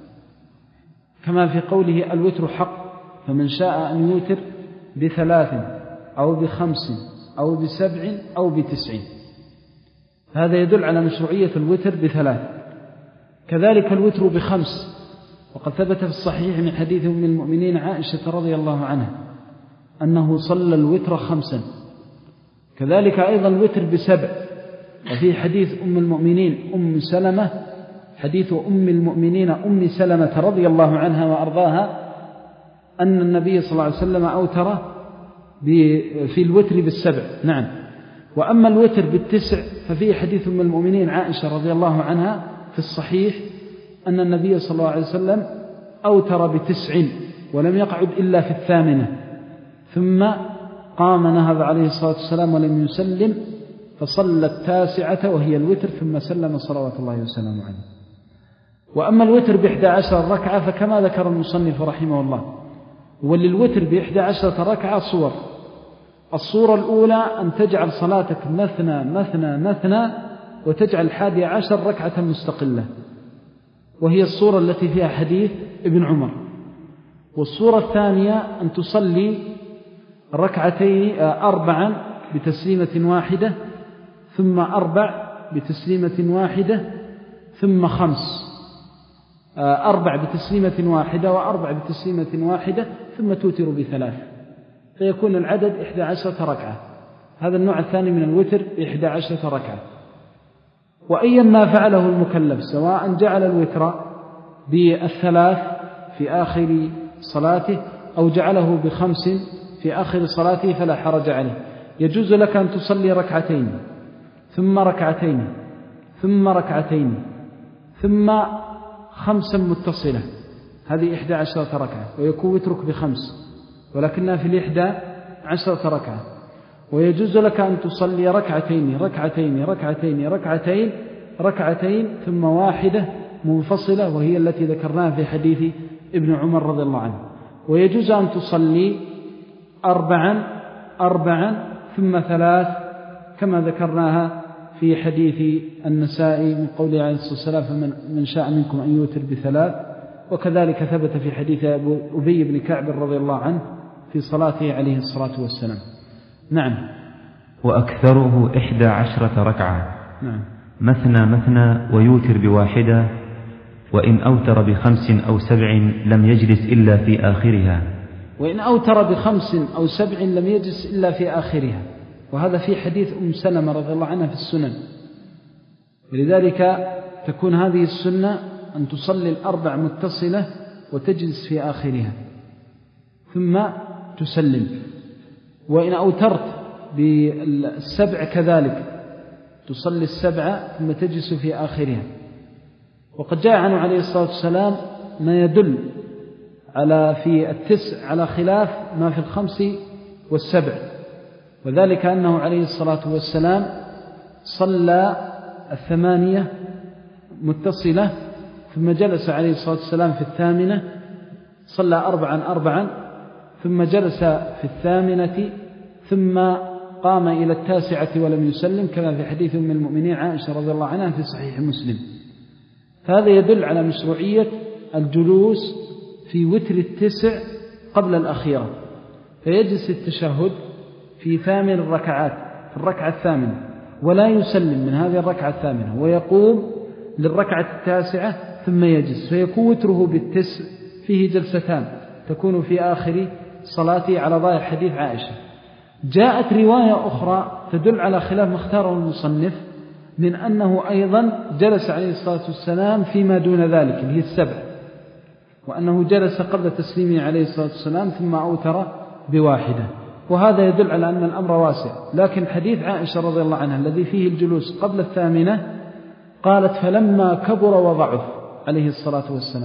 كما في قوله: الوتر حق، فمن شاء أن يوتر بثلاث أو بخمس أو بسبع أو بتسع. هذا يدل على مشروعية الوتر بثلاث. كذلك الوتر بخمس، وقد ثبت في الصحيح من حديث أم المؤمنين عائشة رضي الله عنها أنه صلى الوتر خمسا. كذلك أيضا الوتر بسبع، وفي حديث أم المؤمنين أم سلمة، حديث أم المؤمنين أم سلمة رضي الله عنها وأرضاها أن النبي صلى الله عليه وسلم أوتر في الوتر بالسبع. نعم. وأما الوتر بالتسع ففي حديث أم المؤمنين عائشة رضي الله عنها في الصحيح أن النبي صلى الله عليه وسلم أوتر بتسع ولم يقعد إلا في الثامنة، ثم قام نهض عليه الصلاة والسلام ولم يسلم، فصلى التاسعة وهي الوتر، ثم سلم صلوات الله وسلامه عليه. وأما الوتر بإحدى عشر ركعة فكما ذكر المصنف رحمه الله، وللوتر بإحدى عشرة ركعة صور. الصورة الأولى أن تجعل صلاتك مثنى مثنى مثنى، وتجعل الحادي عشر ركعة مستقلة، وهي الصورة التي فيها حديث ابن عمر. والصورة الثانية أن تصلي ركعتين أربعا بتسليمة واحدة، ثم أربع بتسليمة واحدة، ثم خمس، أربع بتسليمة واحدة وأربع بتسليمة واحدة، ثم توتر بثلاث، فيكون العدد إحدى عشرة ركعة. هذا النوع الثاني من الوتر إحدى عشرة ركعة. وأيا ما فعله المكلف، سواء جعل الوتر بالثلاث في آخر صلاته أو جعله بخمس في آخر صلاته فلا حرج عليه. يجوز لك أن تصلي ركعتين ثم ركعتين ثم ركعتين ثم خمسا متصلة، هذه إحدى عشرة ركعة، ويكون وترك بخمس ولكنها في الإحدى عشرة ركعة. ويجوز لك أن تصلي ركعتين ركعتين ركعتين ركعتين ركعتين ثم واحدة منفصلة، وهي التي ذكرناها في حديث ابن عمر رضي الله عنه. ويجوز أن تصلي أربعا أربعا ثم ثلاث، كما ذكرناها في حديث النسائي من قوله عليه الصلاة والسلام: فمن شاء منكم أن يوتر بثلاث. وكذلك ثبت في حديث أبي بن كعب رضي الله عنه في صلاته عليه الصلاة والسلام. نعم. وأكثره إحدى عشرة ركعة. نعم. مثنى مثنى ويوتر بواحدة، وإن أوتر بخمس أو سبع لم يجلس إلا في آخرها. وإن أوتر بخمس أو سبع لم يجلس إلا في آخرها، وهذا في حديث أم سلمة رضي الله عنها في السنن. ولذلك تكون هذه السنة أن تصلي الأربع متصلة وتجلس في آخرها ثم تسلم. وإن أوترت بالسبع كذلك تصلي السبع ثم تجلس في آخرها. وقد جاء عنه عليه الصلاة والسلام ما يدل على في التسع على خلاف ما في الخمس والسبع، وذلك أنه عليه الصلاة والسلام صلى الثمانية متصلة ثم جلس عليه الصلاة والسلام في الثامنة، صلى أربعا أربعا ثم جلس في الثامنة ثم قام إلى التاسعة ولم يسلم، كما في حديث أم المؤمنين عائشة رضي الله عنها في صحيح مسلم. هذا يدل على مشروعية الجلوس في وتر التسع قبل الأخيرة، فيجلس التشهد في ثامن الركعات في الركعة الثامنة ولا يسلم من هذه الركعة الثامنة، ويقوم للركعة التاسعة ثم يجلس، فيكون وتره بالتسع فيه جلستان تكون في آخر صلاته على ظاهر حديث عائشة. جاءت رواية أخرى تدل على خلاف ما اختاره المصنف من أنه أيضا جلس عليه الصلاة والسلام فيما دون ذلك اللي هي السبع، وأنه جلس قبل تسليمه عليه الصلاة والسلام ثم أوتر بواحدة، وهذا يدل على أن الأمر واسع. لكن حديث عائشة رضي الله عنها الذي فيه الجلوس قبل الثامنة قالت: فلما كبر وضعف عليه الصلاة والسلام،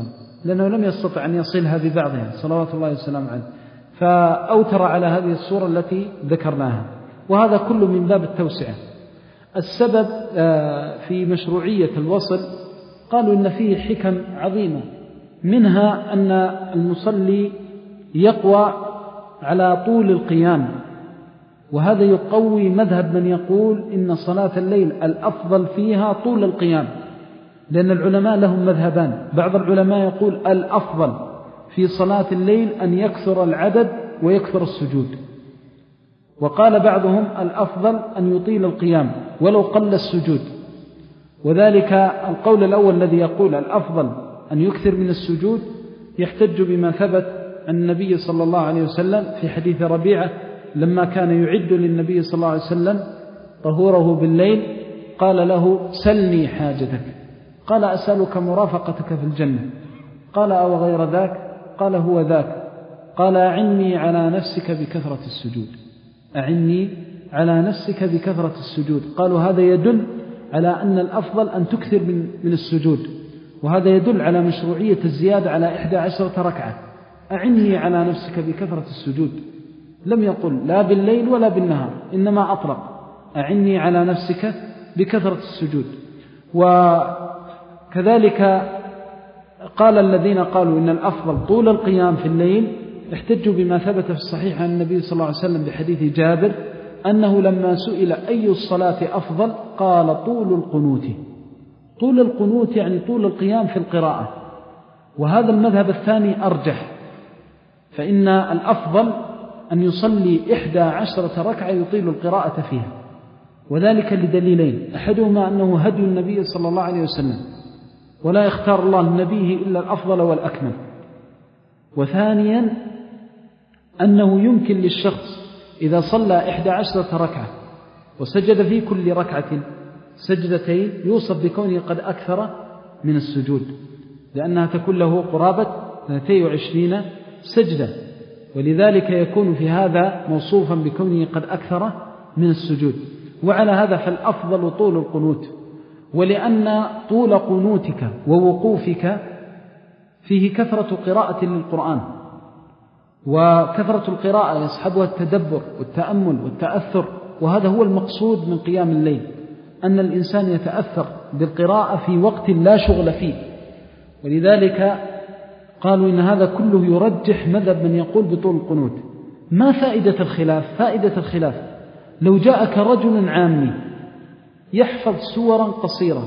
لأنه لم يستطع أن يصلها ببعضها صلوات الله وسلامه عليه، فأوتر على هذه الصورة التي ذكرناها، وهذا كله من باب التوسعة. السبب في مشروعية الوصل قالوا إن فيه حكم عظيمة، منها أن المصلي يقوى على طول القيام، وهذا يقوي مذهب من يقول إن صلاة الليل الأفضل فيها طول القيام، لأن العلماء لهم مذهبان. بعض العلماء يقول الأفضل في صلاة الليل أن يكثر العدد ويكثر السجود، وقال بعضهم الأفضل أن يطيل القيام ولو قل السجود، وذلك القول الأول الذي يقول الأفضل أن يكثر من السجود يحتج بما ثبت عن النبي صلى الله عليه وسلم في حديث ربيعة لما كان يعد للنبي صلى الله عليه وسلم طهوره بالليل قال له سلني حاجتك، قال أسألك مرافقتك في الجنة، قال أو غير ذاك، قال هو ذاك، قال أعني على نفسك بكثرة السجود، أعني على نفسك بكثرة السجود. قالوا هذا يدل على أن الأفضل أن تكثر من, من السجود، وهذا يدل على مشروعية الزيادة على إحدى عشرة ركعة. أعني على نفسك بكثرة السجود، لم يقل لا بالليل ولا بالنهار، إنما أطلق أعني على نفسك بكثرة السجود. وكذلك قال الذين قالوا إن الأفضل طول القيام في الليل احتجوا بما ثبت في الصحيح عن النبي صلى الله عليه وسلم بحديث جابر أنه لما سئل أي الصلاة أفضل قال طول القنوت. طول القنوت يعني طول القيام في القراءة، وهذا المذهب الثاني أرجح، فإن الأفضل أن يصلي إحدى عشرة ركعة يطيل القراءة فيها، وذلك لدليلين: أحدهما أنه هدي النبي صلى الله عليه وسلم ولا يختار الله لنبيه إلا الأفضل والأكمل، وثانيا أنه يمكن للشخص إذا صلى إحدى عشرة ركعة وسجد في كل ركعة سجدتين يوصف بكونه قد أكثر من السجود، لأنها تكون له قرابة اثنتين وعشرين سجدة، ولذلك يكون في هذا موصوفا بكونه قد أكثر من السجود. وعلى هذا فالأفضل طول القنوت، ولأن طول قنوتك ووقوفك فيه كثرة قراءة للقرآن، وكثرة القراءة يصحبها التدبر والتأمل والتأثر، وهذا هو المقصود من قيام الليل، أن الإنسان يتأثر بالقراءة في وقت لا شغل فيه. ولذلك قالوا إن هذا كله يرجح مذهب من يقول بطول القنوت. ما فائدة الخلاف؟ فائدة الخلاف لو جاءك رجل عامي يحفظ سورا قصيرة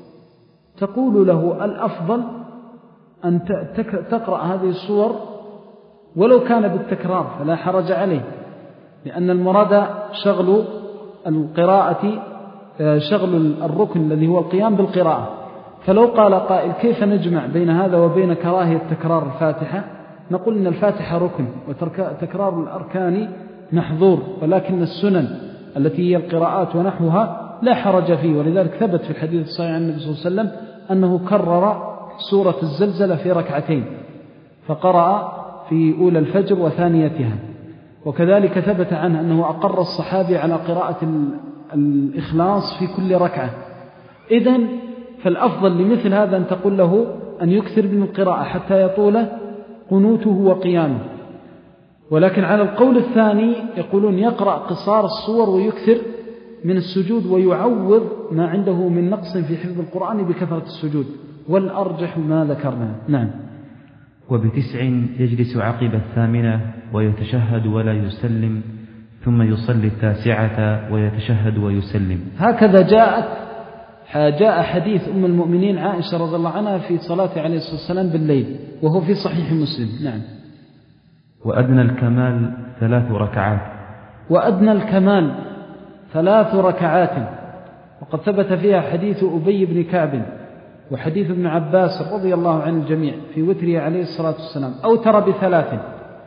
تقول له الأفضل أن تقرأ هذه السور ولو كان بالتكرار فلا حرج عليه، لأن المراد شغل القراءة، شغل الركن الذي هو القيام بالقراءة. فلو قال قائل كيف نجمع بين هذا وبين كراهية تكرار الفاتحة؟ نقول إن الفاتحة ركن وتكرار الأركان محظور، ولكن السنن التي هي القراءات ونحوها لا حرج فيه. ولذلك ثبت في الحديث الصحيح عن النبي صلى الله عليه وسلم أنه كرر سورة الزلزلة في ركعتين، فقرأ في أولى الفجر وثانيتها. وكذلك ثبت عنه أنه أقر الصحابي على قراءة الإخلاص في كل ركعة. إذن فالأفضل لمثل هذا أن تقول له أن يكثر من القراءة حتى يطول قنوته وقيامه. ولكن على القول الثاني يقولون يقرأ قصار الصور ويكثر من السجود ويعوض ما عنده من نقص في حفظ القرآن بكثرة السجود، والأرجح ما ذكرنا. نعم. وبتسع يجلس عقب الثامنة ويتشهد ولا يسلم، ثم يصلي التاسعة ويتشهد ويسلم. هكذا جاءت جاء حديث أم المؤمنين عائشة رضي الله عنها في صلاة عليه الصلاة والسلام بالليل، وهو في صحيح مسلم. نعم. وأدنى الكمال ثلاث ركعات. وأدنى الكمال ثلاث ركعات، وقد ثبت فيها حديث أبي بن كعب وحديث ابن عباس رضي الله عن الجميع في وتره عليه الصلاة والسلام. أوتر بثلاث،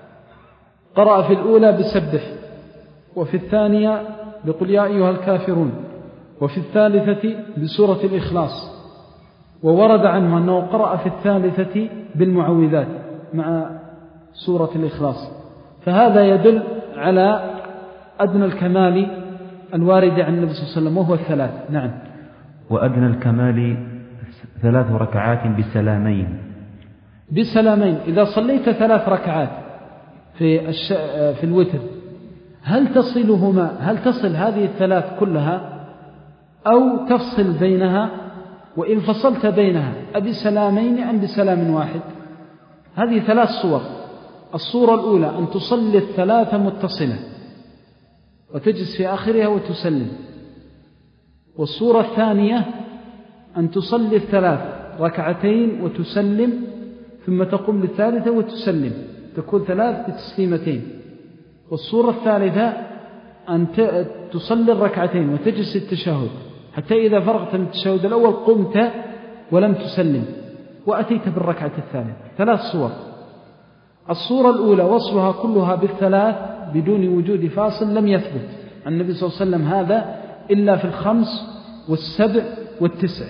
قرأ في الأولى بسبح، وفي الثانية بقل يا أيها الكافرون، وفي الثالثة بسورة الإخلاص. وورد عنه أنه قرأ في الثالثة بالمعوذات مع سورة الإخلاص. فهذا يدل على أدنى الكمال الوارد عن النبي صلى الله عليه وسلم وهو الثلاث. نعم. وأدنى الكمال ثلاث ركعات بسلامين، بسلامين. إذا صليت ثلاث ركعات في, الش... في الوتر هل تصلهما هل تصل هذه الثلاث كلها أو تفصل بينها؟ وإن فصلت بينها أبسلامين أم بسلام واحد؟ هذه ثلاث صور. الصورة الأولى أن تصلي الثلاثة متصلة وتجلس في آخرها وتسلم. والصورة الثانية أن تصلي الثلاث ركعتين وتسلم ثم تقوم للثالثة وتسلم، تكون ثلاث بتسليمتين. والصورة الثالثة أن تصلي الركعتين وتجلس التشهد حتى إذا فرغت من التشهد الأول قمت ولم تسلم وأتيت بالركعة الثالثة. ثلاث صور. الصورة الأولى وصلها كلها بالثلاث بدون وجود فاصل لم يثبت عن النبي صلى الله عليه وسلم هذا إلا في الخمس والسبع والتسع.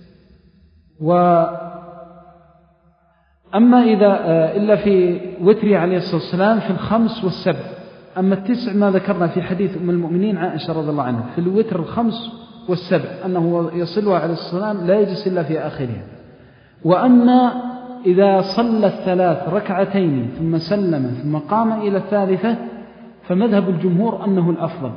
وأما إذا إلا في وتري عليه الصلاة والسلام في الخمس والسبع. أما التسع ما ذكرنا في حديث أم المؤمنين عائشة رضي الله عنها في الوتر الخمس والسبع أنه يصلها عليه الصلاة والسلام لا يجلس إلا في آخرها. وأما إذا صلى الثلاث ركعتين ثم سلم ثم قام إلى الثالثة فمذهب الجمهور أنه الأفضل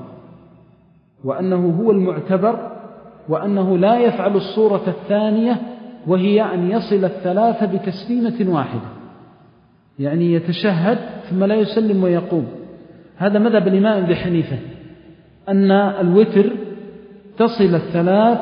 وأنه هو المعتبر، وأنه لا يفعل الصورة الثانية وهي أن يصل الثلاثة بتسليمة واحدة، يعني يتشهد ثم لا يسلم ويقوم. هذا مذهب الإمام أبي حنيفة أن الوتر تصل الثلاث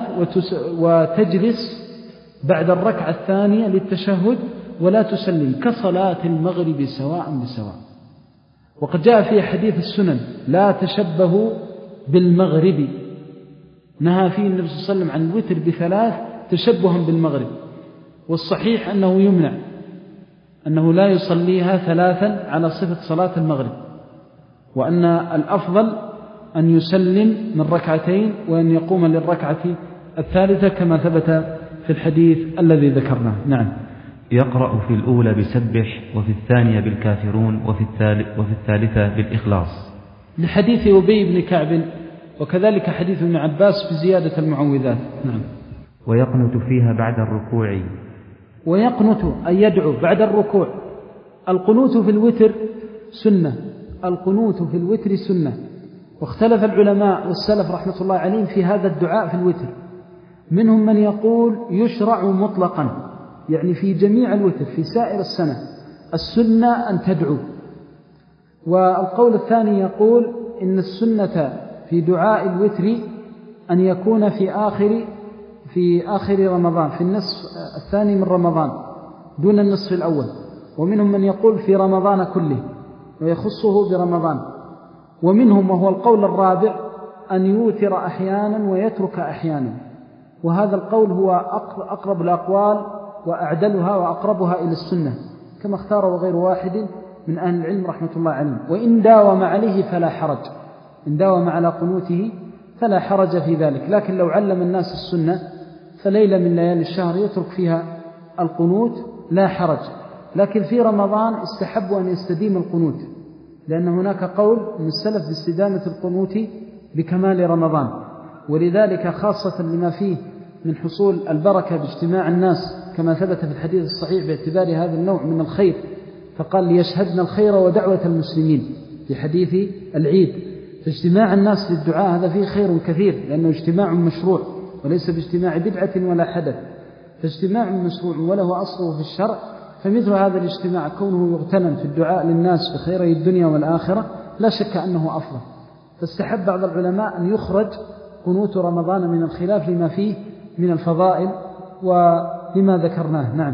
وتجلس بعد الركعة الثانية للتشهد ولا تسلم كصلاة المغرب سواء بسواء. وقد جاء في حديث السنن لا تشبهوا بالمغرب، نهى فيه النبي صلى الله عليه وسلم عن الوتر بثلاث تشبها بالمغرب. والصحيح أنه يمنع، أنه لا يصليها ثلاثا على صفة صلاة المغرب، وأن الأفضل أن يسلم من ركعتين وأن يقوم للركعة الثالثة كما ثبت في الحديث الذي ذكرناه. نعم. يقرأ في الأولى بسبح وفي الثانية بالكافرون وفي, الثالث وفي الثالثة بالإخلاص لحديث أبي بن كعب، وكذلك حديث ابن عباس بزيادة المعوذات. نعم. ويقنت فيها بعد الركوع. ويقنت أن يدعو بعد الركوع. القنوت في الوتر سنة، القنوت في الوتر سنة. واختلف العلماء والسلف رحمة الله عليهم في هذا الدعاء في الوتر. منهم من يقول يشرع مطلقا، يعني في جميع الوتر في سائر السنة السنة أن تدعو. والقول الثاني يقول إن السنة في دعاء الوتر أن يكون في آخر في آخر رمضان، في النصف الثاني من رمضان دون النصف الأول. ومنهم من يقول في رمضان كله ويخصه برمضان. ومنهم وهو القول الرابع أن يوتر أحيانا ويترك أحيانا. وهذا القول هو أقرب الأقوال وأعدلها وأقربها إلى السنة كما اختاره غير واحد من أهل العلم رحمة الله عليه. وإن داوم عليه فلا حرج، إن داوم على قنوته فلا حرج في ذلك. لكن لو علم الناس السنة فليلة من ليالي الشهر يترك فيها القنوت لا حرج. لكن في رمضان استحبوا أن يستديم القنوت، لأن هناك قول من السلف باستدامة القنوت بكمال رمضان. ولذلك خاصة لما فيه من حصول البركة باجتماع الناس كما ثبت في الحديث الصحيح باعتبار هذا النوع من الخير، فقال ليشهدن الخير ودعوة المسلمين في حديث العيد. فاجتماع الناس للدعاء هذا فيه خير كثير، لأنه اجتماع مشروع وليس باجتماع بدعة ولا حدث، فاجتماع مشروع وله أصله في الشرع. فمثل هذا الاجتماع كونه يغتنم في الدعاء للناس بخيري الدنيا والآخرة لا شك أنه أفضل. فاستحب بعض العلماء أن يخرج قنوت رمضان من الخلاف لما فيه من الفضائل ولما ذكرناه. نعم.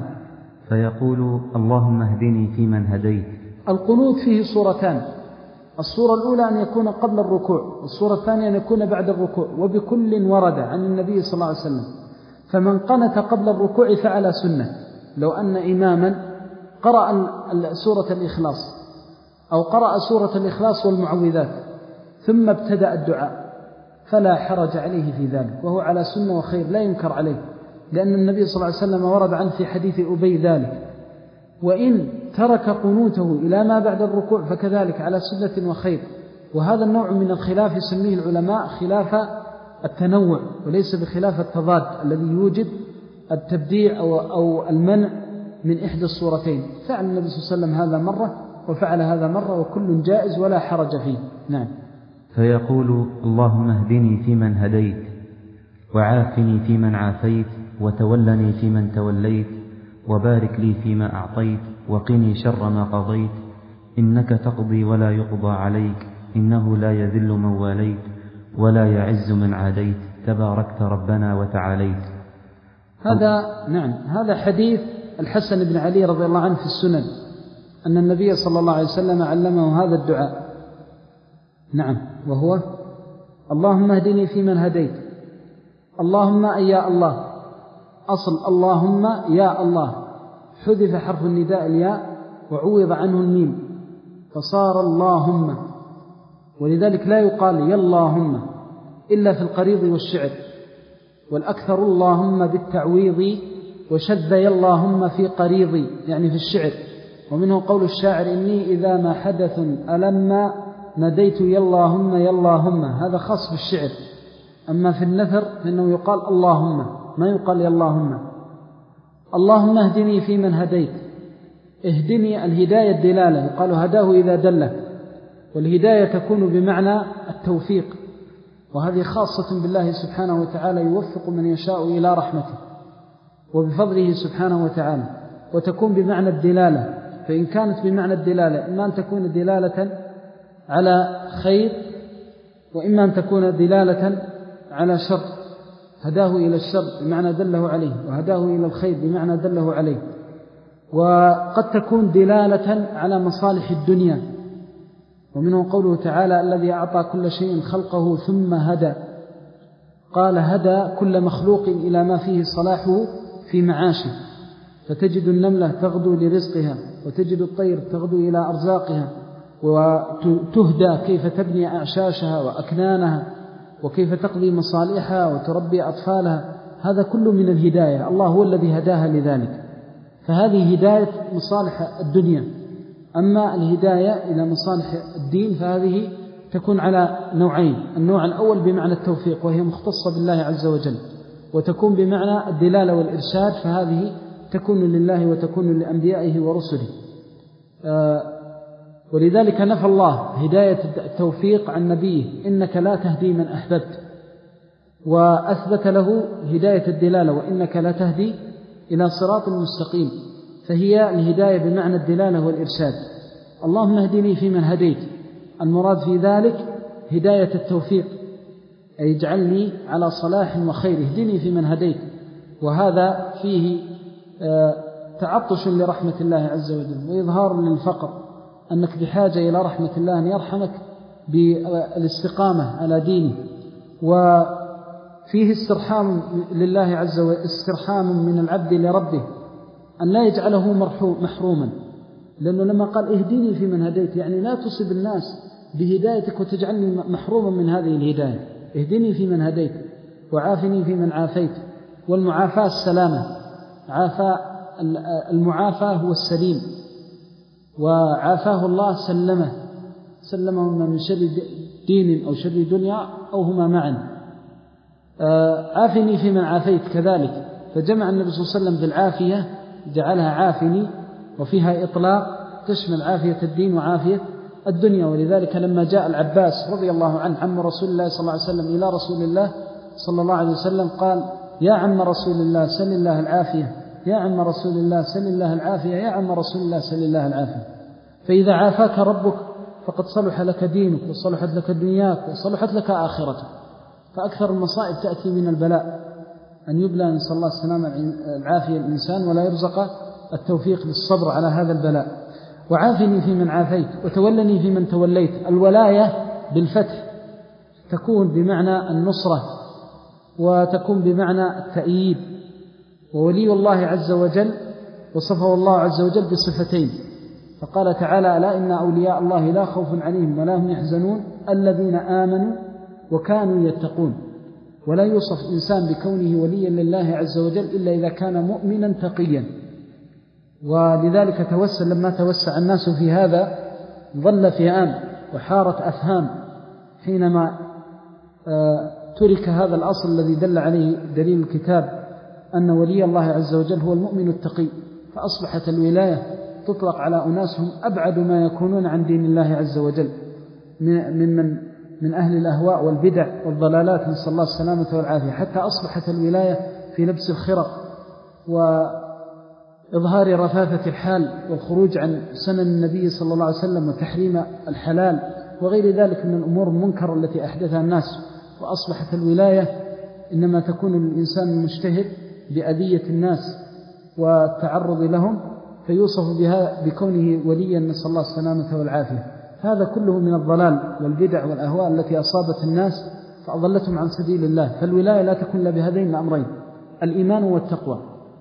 فيقول اللهم اهدني فيمن هديت. القنوت فيه صورتان، الصورة الأولى أن يكون قبل الركوع، والصورة الثانية أن يكون بعد الركوع، وبكل ورد عن النبي صلى الله عليه وسلم. فمن قنت قبل الركوع فعلى سنة، لو أن إماما قرأ سورة الإخلاص أو قرأ سورة الإخلاص والمعوذات ثم ابتدأ الدعاء فلا حرج عليه في ذلك، وهو على سنة وخير لا ينكر عليه، لأن النبي صلى الله عليه وسلم ورد عنه في حديث أبي ذلك. وإن ترك قنوته إلى ما بعد الركوع فكذلك على سنة وخير. وهذا النوع من الخلاف يسميه العلماء خلاف التنوع وليس بخلاف التضاد الذي يوجد التبديع أو, أو المنع من إحدى الصورتين. فعل النبي صلى الله عليه وسلم هذا مرة وفعل هذا مرة، وكل جائز ولا حرج فيه. نعم. فيقول: اللهم اهدني فيمن هديت، وعافني فيمن عافيت، وتولني فيمن توليت، وبارك لي فيما أعطيت، وقني شر ما قضيت، إنك تقضي ولا يقضى عليك، إنه لا يذل من واليت ولا يعز من عاديت، تباركت ربنا وتعاليت. هذا نعم هذا حديث الحسن بن علي رضي الله عنه في السنن، أن النبي صلى الله عليه وسلم علمه هذا الدعاء. نعم، وهو: اللهم اهدني فيمن هديت. اللهم أي يا الله، أصل اللهم يا الله، حذف حرف النداء الياء وعوض عنه الميم فصار اللهم، ولذلك لا يقال يا اللهم إلا في القريض والشعر، والأكثر اللهم بالتعويض، وشذ يا اللهم في قريضي يعني في الشعر. ومنه قول الشاعر: إني إذا ما حدث ألما نديت يا اللهم يا اللهم، هذا خاص بالشعر. أما في النثر فإنه يقال اللهم، ما يقال يا اللهم. اللهم اهدني فيمن هديت. اهدني الهداية الدلالة، يقال هداه إذا دله، والهداية تكون بمعنى التوفيق، وهذه خاصة بالله سبحانه وتعالى، يوفق من يشاء إلى رحمته وبفضله سبحانه وتعالى. وتكون بمعنى الدلالة، فإن كانت بمعنى الدلالة إما أن تكون دلالة على خير، وإما أن تكون دلالة على شر، هداه إلى الشر بمعنى دله عليه، وهداه إلى الخير بمعنى دله عليه. وقد تكون دلالة على مصالح الدنيا، ومنه قوله تعالى: الذي أعطى كل شيء خلقه ثم هدى. قال: هدى كل مخلوق إلى ما فيه صلاحه في معاشه، فتجد النملة تغدو لرزقها، وتجد الطير تغدو إلى أرزاقها، وتهدى كيف تبني أعشاشها وأكنانها، وكيف تقضي مصالحها وتربي أطفالها. هذا كله من الهداية، الله هو الذي هداها لذلك. فهذه هداية مصالح الدنيا. أما الهداية إلى مصالح الدين فهذه تكون على نوعين: النوع الأول بمعنى التوفيق، وهي مختصة بالله عز وجل، وتكون بمعنى الدلالة والإرشاد، فهذه تكون لله وتكون لأنبيائه ورسله. آه ولذلك نفى الله هداية التوفيق عن نبيه: إنك لا تهدي من أحببت، وأثبت له هداية الدلالة: وإنك لا تهدي إلى صراط مستقيم. فهي الهداية بمعنى الدلالة والإرشاد. اللهم اهدني فيمن هديت، المراد في ذلك هداية التوفيق، أي اجعلني على صلاح وخير، اهدني فيمن هديت. وهذا فيه تعطش لرحمة الله عز وجل، وإظهار للفقر، أنك بحاجة إلى رحمة الله أن يرحمك بالاستقامة على دينه. وفيه استرحام لله عز وجل، استرحام من العبد لربه أن لا يجعله محروما، لأنه لما قال اهدني في من هديت يعني لا تصب الناس بهدايتك وتجعلني محروما من هذه الهداية. اهدني في من هديت، وعافني في من عافيت. والمعافاة السلامة، عافاء المعافاة هو السليم، وعافاه الله سلمه سلمه من شر دين أو شر دنيا أو هما معا. عافني في من عافيت كذلك، فجمع النبي صلى الله عليه وسلم بالعافية، جعلها عافني، وفيها إطلاق تشمل عافية الدين وعافية الدنيا. ولذلك لما جاء العباس رضي الله عنه عم رسول الله صلى الله عليه وسلم إلى رسول الله صلى الله عليه وسلم قال: يا عم رسول الله سل الله العافية، يا عم رسول الله سل الله العافية، يا عم رسول الله سل الله العافية. فإذا عافاك ربك فقد صلح لك دينك، وصلحت لك دنياك، وصلحت لك آخرتك. فأكثر المصائب تأتي من البلاء، أن يبلى نسأل الله السلامة العافية الإنسان ولا يرزق التوفيق للصبر على هذا البلاء. وعافني في من عافيت، وتولني في من توليت. الولاية بالفتح تكون بمعنى النصرة، وتكون بمعنى التأييد. وولي الله عز وجل وصفه الله عز وجل بصفتين، فقال تعالى: ألا إن أولياء الله لا خوف عليهم ولا هم يحزنون الذين آمنوا وكانوا يتقون. ولا يوصف إنسان بكونه وليا لله عز وجل إلا إذا كان مؤمنا تقيا. ولذلك توسل لما توسع الناس في هذا ظل فئام وحارت أفهام، حينما ترك هذا الأصل الذي دل عليه دليل الكتاب أن ولي الله عز وجل هو المؤمن التقي. فأصبحت الولاية تطلق على أناس هم أبعد ما يكونون عن دين الله عز وجل من من من أهل الأهواء والبدع والضلالات، نسأل الله السلامة والعافية، حتى أصبحت الولاية في لبس الخرق وإظهار رفاثة الحال والخروج عن سنن النبي صلى الله عليه وسلم وتحريم الحلال وغير ذلك من الأمور المنكرة التي أحدثها الناس. وأصبحت الولاية إنما تكون للإنسان المجتهد بأذية الناس والتعرض لهم فيوصف بها بكونه وليا، نسأل الله السلامة والعافية. هذا كله من الضلال والبدع والأهواء التي أصابت الناس فأضلتهم عن سبيل الله. فالولاية لا تكون إلا بهذين الأمرين، الإيمان والتقوى.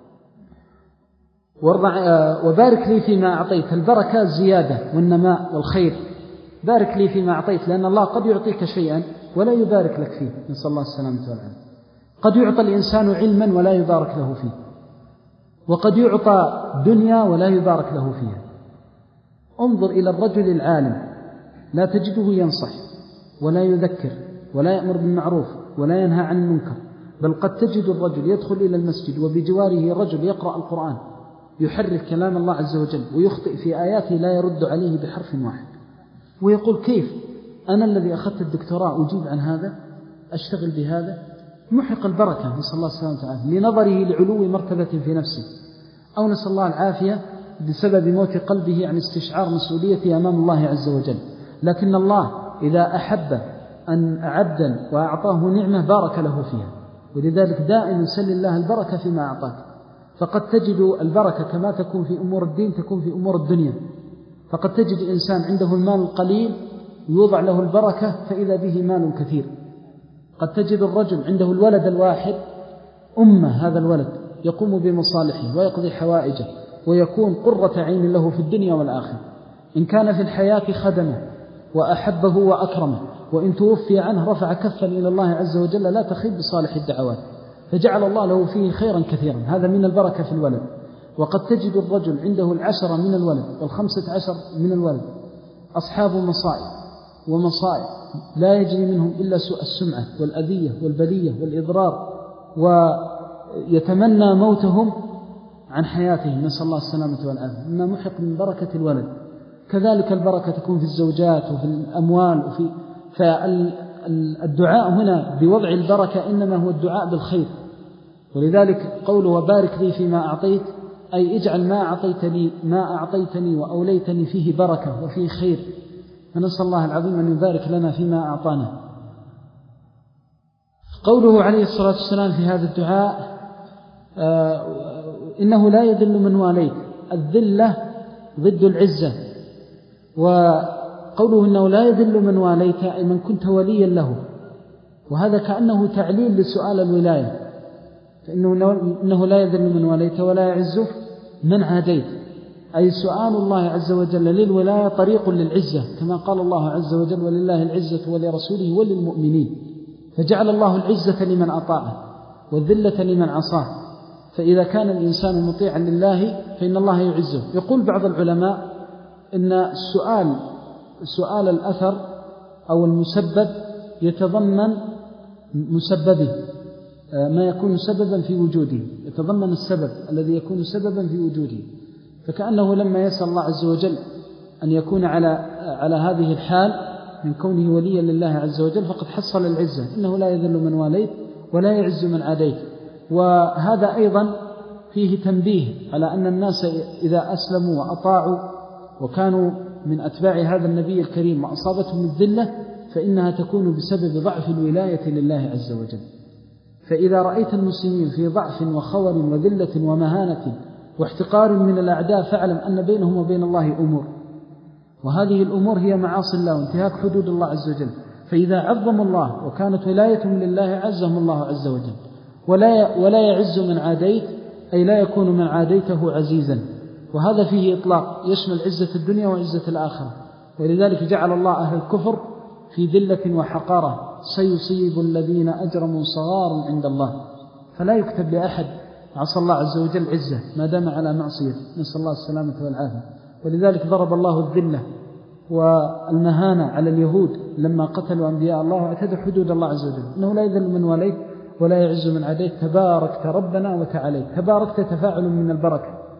وبارك لي فيما أعطيت، البركة الزيادة والنماء والخير. بارك لي فيما أعطيت، لأن الله قد يعطيك شيئا ولا يبارك لك فيه، نسأل الله السلامة والعافية. قد يعطى الإنسان علما ولا يبارك له فيه، وقد يعطى دنيا ولا يبارك له فيها. انظر إلى الرجل العالم لا تجده ينصح ولا يذكر ولا يأمر بالمعروف ولا ينهى عن المنكر، بل قد تجد الرجل يدخل إلى المسجد وبجواره رجل يقرأ القرآن يحرف كلام الله عز وجل ويخطئ في آياته لا يرد عليه بحرف واحد، ويقول كيف أنا الذي أخذت الدكتوراه أجيب عن هذا، أشتغل بهذا؟ محق البركة، نسأل الله السلامة والعافية، لنظره لعلو مرتبة في نفسه، أو نسأل الله العافية بسبب موت قلبه عن استشعار مسؤوليته أمام الله عز وجل. لكن الله إذا أحب أن أعبدا وأعطاه نعمة بارك له فيها، ولذلك دائما سل الله البركة فيما أعطاك. فقد تجد البركة كما تكون في أمور الدين تكون في أمور الدنيا. فقد تجد إنسان عنده المال القليل يوضع له البركة فإذا به مال كثير. قد تجد الرجل عنده الولد الواحد أمة هذا الولد يقوم بمصالحه ويقضي حوائجه ويكون قرة عين له في الدنيا والآخرة. إن كان في الحياة خدمه وأحبه وأكرمه، وإن توفي عنه رفع كفا إلى الله عز وجل لا تخيب بصالح الدعوات، فجعل الله له فيه خيرا كثيرا. هذا من البركة في الولد. وقد تجد الرجل عنده العشرة من الولد والخمسة عشر من الولد أصحاب مصائب ومصائب لا يجري منهم إلا سوء السمعة والأذية والبلية والإضرار، ويتمنى موتهم عن حياتهم، نسأل الله السلامة والعافية، إنما محق من بركة الولد. كذلك البركة تكون في الزوجات وفي الأموال وفي فالدعاء هنا بوضع البركة إنما هو الدعاء بالخير. ولذلك قوله وبارك لي فيما أعطيت، أي اجعل ما أعطيت لي ما أعطيتني وأوليتني فيه بركة وفيه خير. فنسأل الله العظيم أن يبارك لنا فيما أعطانا. قوله عليه الصلاة والسلام في هذا الدعاء آه إنه لا يذل من واليت، الذلة ضد العزة. وقوله إنه لا يذل من واليت أي من كنت وليا له، وهذا كأنه تعليل لسؤال الولاية، فإنه إنه لا يذل من واليت ولا يعز من عاديت، أي سؤال الله عز وجل للولاية طريق للعزة، كما قال الله عز وجل ولله العزة ولرسوله وللمؤمنين. فجعل الله العزة لمن أطاعه والذلة لمن عصاه. فإذا كان الإنسان مطيعا لله فإن الله يعزه. يقول بعض العلماء إن السؤال سؤال الأثر أو المسبب يتضمن مسببه ما يكون سببا في وجوده، يتضمن السبب الذي يكون سببا في وجوده. فكأنه لما يسأل الله عز وجل أن يكون على على هذه الحال من كونه وليا لله عز وجل فقد حصل العزة، إنه لا يذل من واليت ولا يعز من عاديت. وهذا أيضا فيه تنبيه على أن الناس إذا أسلموا وأطاعوا وكانوا من أتباع هذا النبي الكريم وأصابتهم الذلة فإنها تكون بسبب ضعف الولاية لله عز وجل. فإذا رأيت المسلمين في ضعف وخور وذلة ومهانة واحتقار من الأعداء فاعلم أن بينهم وبين الله أمور، وهذه الأمور هي معاصي الله وانتهاك حدود الله عز وجل. فإذا عظم الله وكانت ولايتهم لله عزهم الله عز وجل. ولا ولا يعز من عاديت أي لا يكون من عاديته عزيزا، وهذا فيه إطلاق يشمل عزة الدنيا وعزة الآخرة. ولذلك جعل الله أهل الكفر في ذلة وحقارة، سيصيب الذين أجرموا صغار عند الله. فلا يكتب لأحد عصى الله عز وجل عزة ما دام على معصية، نسأل الله السلامة والعافية. ولذلك ضرب الله الذلة والمهانة على اليهود لما قتلوا أنبياء الله واعتدوا حدود الله عز وجل، إنه لا يذل من وليت ولا يعز من عاديت، تباركت ربنا وتعاليت. تباركت تفاعل من البركة،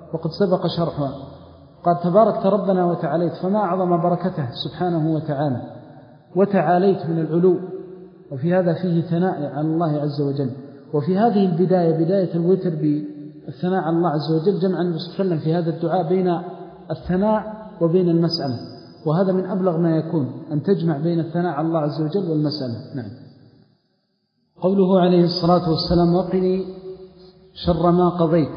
وقد سبق شرحها. قال تباركت ربنا وتعاليت، فما أعظم بركته سبحانه وتعالى، وتعاليت من العلو، وفي هذا فيه ثناء على الله عز وجل. وفي هذه البداية بداية الوتر بالثناء على الله عز وجل، جمعا نتكلم في هذا الدعاء بين الثناء وبين المسألة، وهذا من أبلغ ما يكون أن تجمع بين الثناء على الله عز وجل والمسألة. نعم. قوله عليه الصلاة والسلام وقني شر ما قضيت،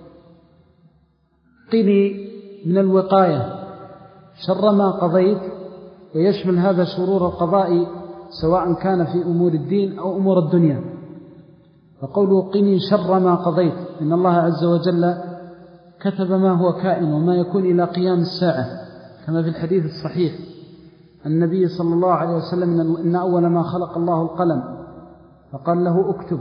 قني من الوقاية شر ما قضيت، ويشمل هذا شرور القضاء سواء كان في أمور الدين أو أمور الدنيا. فقوله قني شر ما قضيت، إن الله عز وجل كتب ما هو كائن وما يكون إلى قيام الساعة، كما في الحديث الصحيح النبي صلى الله عليه وسلم إن أول ما خلق الله القلم فقال له اكتب،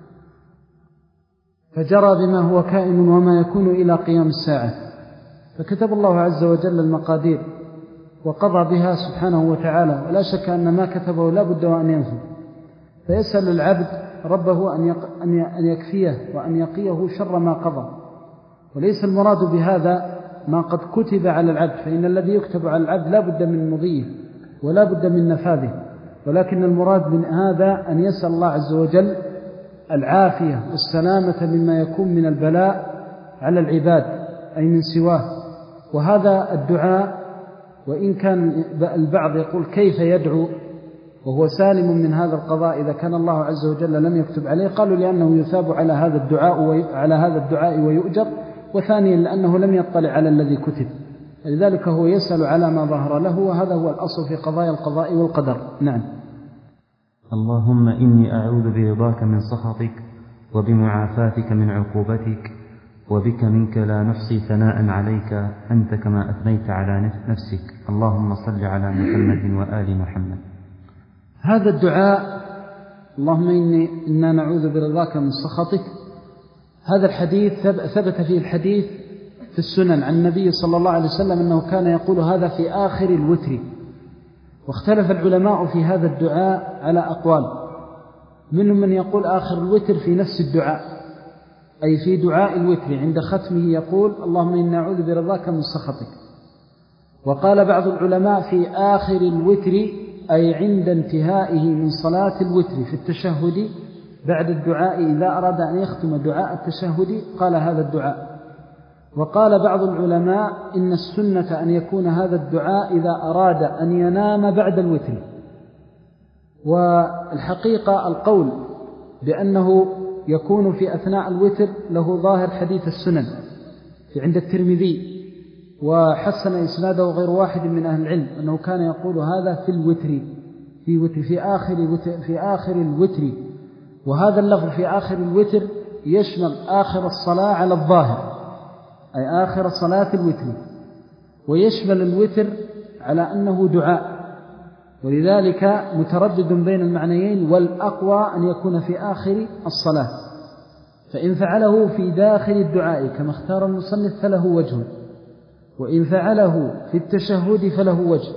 فجرى بما هو كائن وما يكون إلى قيام الساعة، فكتب الله عز وجل المقادير وقضى بها سبحانه وتعالى، ولا شك أن ما كتبه لا بد وأن ينفذ. فيسأل العبد ربه أن يكفيه وأن يقيه شر ما قضى، وليس المراد بهذا ما قد كتب على العبد، فإن الذي يكتب على العبد لا بد من مضيه ولا بد من نفاذه، ولكن المراد من هذا أن يسأل الله عز وجل العافية والسلامة مما يكون من البلاء على العباد أي من سواه. وهذا الدعاء وإن كان البعض يقول كيف يدعو وهو سالم من هذا القضاء إذا كان الله عز وجل لم يكتب عليه، قالوا لأنه يثاب على هذا الدعاء على هذا الدعاء ويؤجر، وثانيا لأنه لم يطلع على الذي كتب، لذلك هو يسأل على ما ظهر له، وهذا هو الأصل في قضايا القضاء والقدر. نعم. اللهم إني أعوذ برضاك من سخطك وبمعافاتك من عقوبتك، وبك منك لا نحصي ثناء عليك أنت كما أثنيت على نفسك، اللهم صل على محمد وآل محمد. هذا الدعاء اللهم إني إنا نعوذ برضاك من سخطك، هذا الحديث ثبت فيه الحديث في السنن عن النبي صلى الله عليه وسلم أنه كان يقول هذا في آخر الوتر. واختلف العلماء في هذا الدعاء على أقوال، منهم من يقول آخر الوتر في نفس الدعاء أي في دعاء الوتر عند ختمه يقول اللهم إنا نعوذ برضاك من سخطك. وقال بعض العلماء في آخر الوتر أي عند انتهائه من صلاة الوتر في التشهد بعد الدعاء، إذا أراد أن يختم دعاء التشهد قال هذا الدعاء. وقال بعض العلماء إن السنة أن يكون هذا الدعاء إذا أراد أن ينام بعد الوتر. والحقيقة القول بأنه يكون في أثناء الوتر له ظاهر حديث السنن في عند الترمذي، وحسن إسناده غير واحد من أهل العلم أنه كان يقول هذا في الوتر في وتر في آخر الوتر في آخر الوتر وهذا اللفظ في آخر الوتر يشمل آخر الصلاة على الظاهر أي آخر صلاة الوتر، ويشمل الوتر على أنه دعاء، ولذلك متردد بين المعنيين، والأقوى أن يكون في آخر الصلاة. فإن فعله في داخل الدعاء كما اختار المصنف فله وجه، وإن فعله في التشهد فله وجه،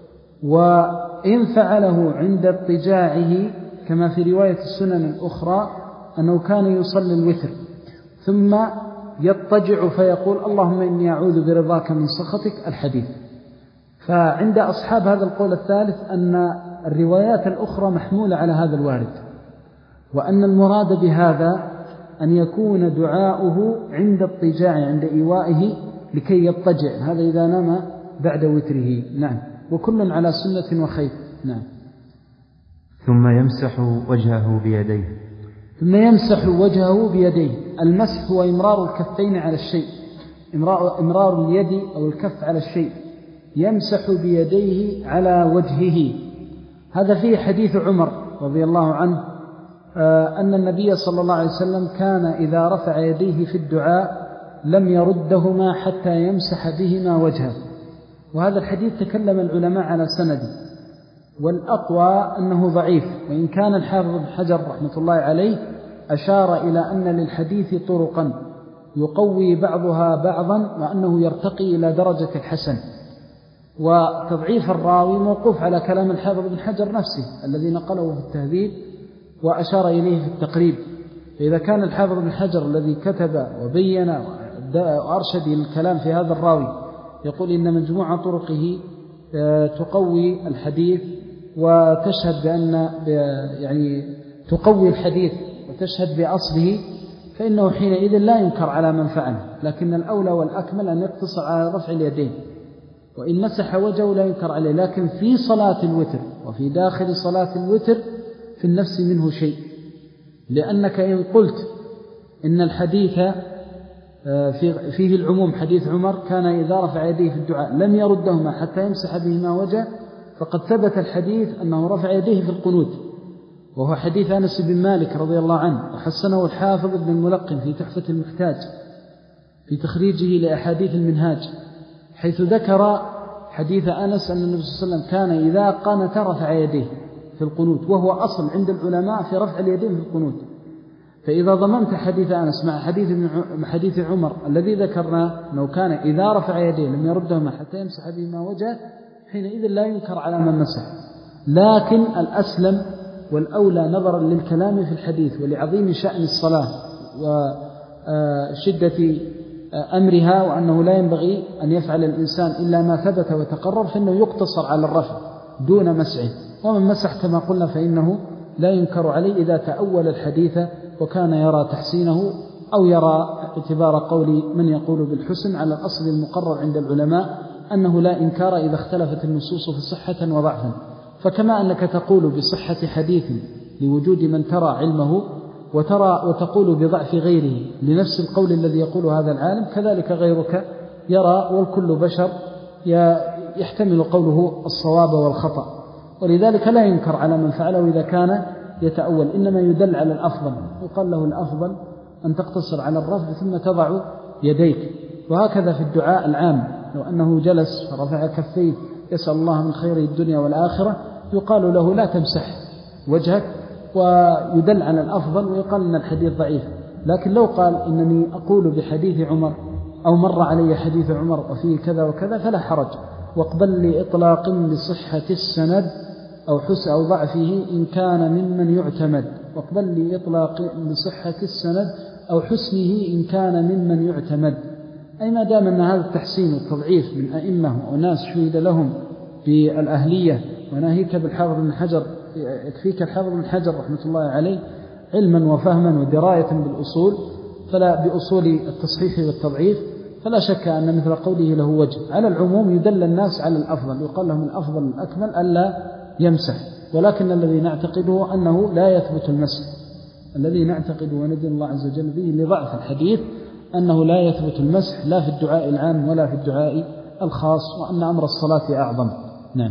وإن فعله عند اضطجاعه كما في رواية السنن الأخرى أنه كان يصلي الوتر ثم يضطجع فيقول اللهم إني أعوذ برضاك من سخطك الحديث. فعند أصحاب هذا القول الثالث أن الروايات الأخرى محمولة على هذا الوارد، وأن المراد بهذا أن يكون دعاؤه عند اضطجاع عند إيوائه لكي يضطجع، هذا إذا نام بعد وتره. نعم. وكل على سنة وخير. نعم. ثم يمسح وجهه بيديه ثم يمسح وجهه بيديه. المسح هو إمرار الكفين على الشيء، إمرار, إمرار اليد أو الكف على الشيء. يمسح بيديه على وجهه. هذا فيه حديث عمر رضي الله عنه أن النبي صلى الله عليه وسلم كان إذا رفع يديه في الدعاء لم يردهما حتى يمسح بهما وجهه. وهذا الحديث تكلم العلماء على سنده، والأقوى أنه ضعيف، وإن كان الحافظ بن حجر رحمة الله عليه أشار إلى أن للحديث طرقا يقوي بعضها بعضا وأنه يرتقي إلى درجة الحسن. وتضعيف الراوي موقوف على كلام الحافظ بن حجر نفسه الذي نقله في التهذيب وأشار إليه في التقريب. فإذا كان الحافظ بن حجر الذي كتب وبين وأرشد الكلام في هذا الراوي يقول إن مجموعة طرقه تقوي الحديث وتشهد بأن يعني تقوي الحديث وتشهد بأصله، فإنه حينئذ لا ينكر على من فعله، لكن الأولى والأكمل أن يقتصر على رفع اليدين، وإن مسح وجهه لا ينكر عليه. لكن في صلاة الوتر وفي داخل صلاة الوتر في النفس منه شيء، لأنك إن قلت إن الحديث فيه العموم حديث عمر كان إذا رفع يديه في الدعاء لم يردهما حتى يمسح بهما وجهه، فقد ثبت الحديث أنه رفع يديه في القنوت، وهو حديث أنس بن مالك رضي الله عنه، وحسنه الحافظ ابن الملقن في تحفة المحتاج في تخريجه لأحاديث المنهاج، حيث ذكر حديث أنس أن النبي صلى الله عليه وسلم كان إذا قنت رفع يديه في القنوت، وهو أصل عند العلماء في رفع اليدين في القنوت. فإذا ضممت حديث أنس مع حديث حديث عمر الذي ذكرنا أنه كان إذا رفع يديه لم يردهما حتى يمسح بهما وجهه، حينئذ لا ينكر على من مسح. لكن الأسلم والأولى نظرا للكلام في الحديث ولعظيم شأن الصلاة وشدة أمرها، وأنه لا ينبغي أن يفعل الإنسان إلا ما ثبت وتقرر، فإنه يقتصر على الرفع دون مسعه. ومن مسح كما قلنا فإنه لا ينكر عليه إذا تأول الحديث وكان يرى تحسينه أو يرى اعتبار قول من يقول بالحسن على الأصل المقرر عند العلماء أنه لا إنكار إذا اختلفت النصوص في صحة وضعفا. فكما أنك تقول بصحة حديث لوجود من ترى علمه وترى وتقول بضعف غيره لنفس القول الذي يقول هذا العالم، كذلك غيرك يرى، والكل بشر يحتمل قوله الصواب والخطأ، ولذلك لا ينكر على من فعله إذا كان يتأول، إنما يدل على الأفضل، وقال له الأفضل أن تقتصر على الرفع ثم تضع يديك. وهكذا في الدعاء العام، لو أنه جلس فرفع كفيه يسأل الله من خير الدنيا والآخرة يقال له لا تمسح وجهك، ويدل على الأفضل، ويقال أن الحديث ضعيف. لكن لو قال إنني أقول بحديث عمر أو مر علي حديث عمر وفيه كذا وكذا فلا حرج، واقبل لي إطلاق لصحة السند أو حسن أو ضعفه إن كان ممن يعتمد، واقبل لي إطلاق لصحة السند أو حسنه إن كان ممن يعتمد. أي ما دام أن هذا التحسين والتضعيف من أئمة وناس شهد لهم بالأهلية، وناهيك بالحافظ بن حجر، يكفيك الحافظ بن حجر رحمة الله عليه علما وفهما ودراية بالأصول، فلا بأصول التصحيح والتضعيف، فلا شك أن مثل قوله له وجه. على العموم يدل الناس على الأفضل، يقال لهم الأفضل الأكمل ألا يمسح، ولكن الذي نعتقده أنه لا يثبت المسح، الذي نعتقد وندين الله عز وجل به لضعف الحديث أنه لا يثبت المسح لا في الدعاء العام ولا في الدعاء الخاص، وأن أمر الصلاة أعظم. نعم.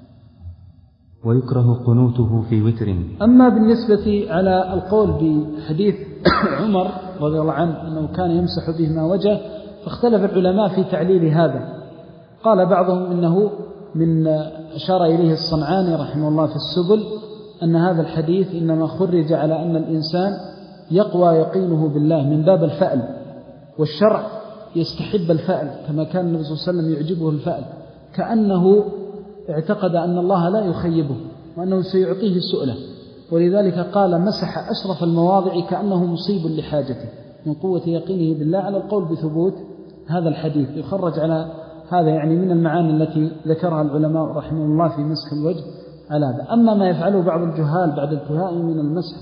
ويكره قنوته في وتر. أما بالنسبة على القول بحديث عمر رضي الله عنه أنه كان يمسح بهما وجه، فاختلف العلماء في تعليل هذا. قال بعضهم إنه من أشار إليه الصنعاني رحمه الله في السبل أن هذا الحديث إنما خرج على أن الإنسان يقوى يقينه بالله من باب الفأل، والشرع يستحب الفأل كما كان النبي صلى الله عليه وسلم يعجبه الفأل، كأنه اعتقد أن الله لا يخيبه وأنه سيعطيه سؤله، ولذلك قال مسح أشرف المواضع كأنه مصيب لحاجته من قوة يقينه بالله، على القول بثبوت هذا الحديث. يخرج على هذا يعني من المعاني التي ذكرها العلماء رحمه الله في مسح الوجه على هذا. أما ما يفعله بعض الجهال بعد انتهاء من المسح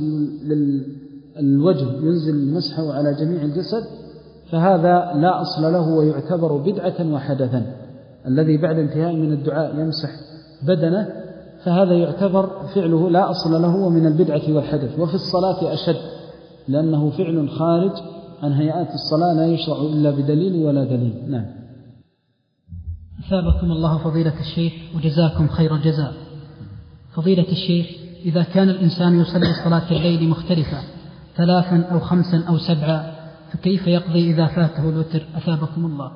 للوجه ينزل المسح على جميع الجسد، فهذا لا أصل له ويعتبر بدعة وحدثا. الذي بعد انتهاء من الدعاء يمسح بدنه فهذا يعتبر فعله لا أصل له ومن البدعة والحدث. وفي الصلاة أشد، لأنه فعل خارج عن هيئات الصلاة لا يشرع إلا بدليل ولا دليل. نعم. أثابكم الله فضيلة الشيخ وجزاكم خير الجزاء. فضيلة الشيخ، إذا كان الإنسان يصلي صلاة الليل مختلفة ثلاثا أو خمسا أو سبعا، فكيف يقضي إذا فاته الوتر؟ أثابكم الله.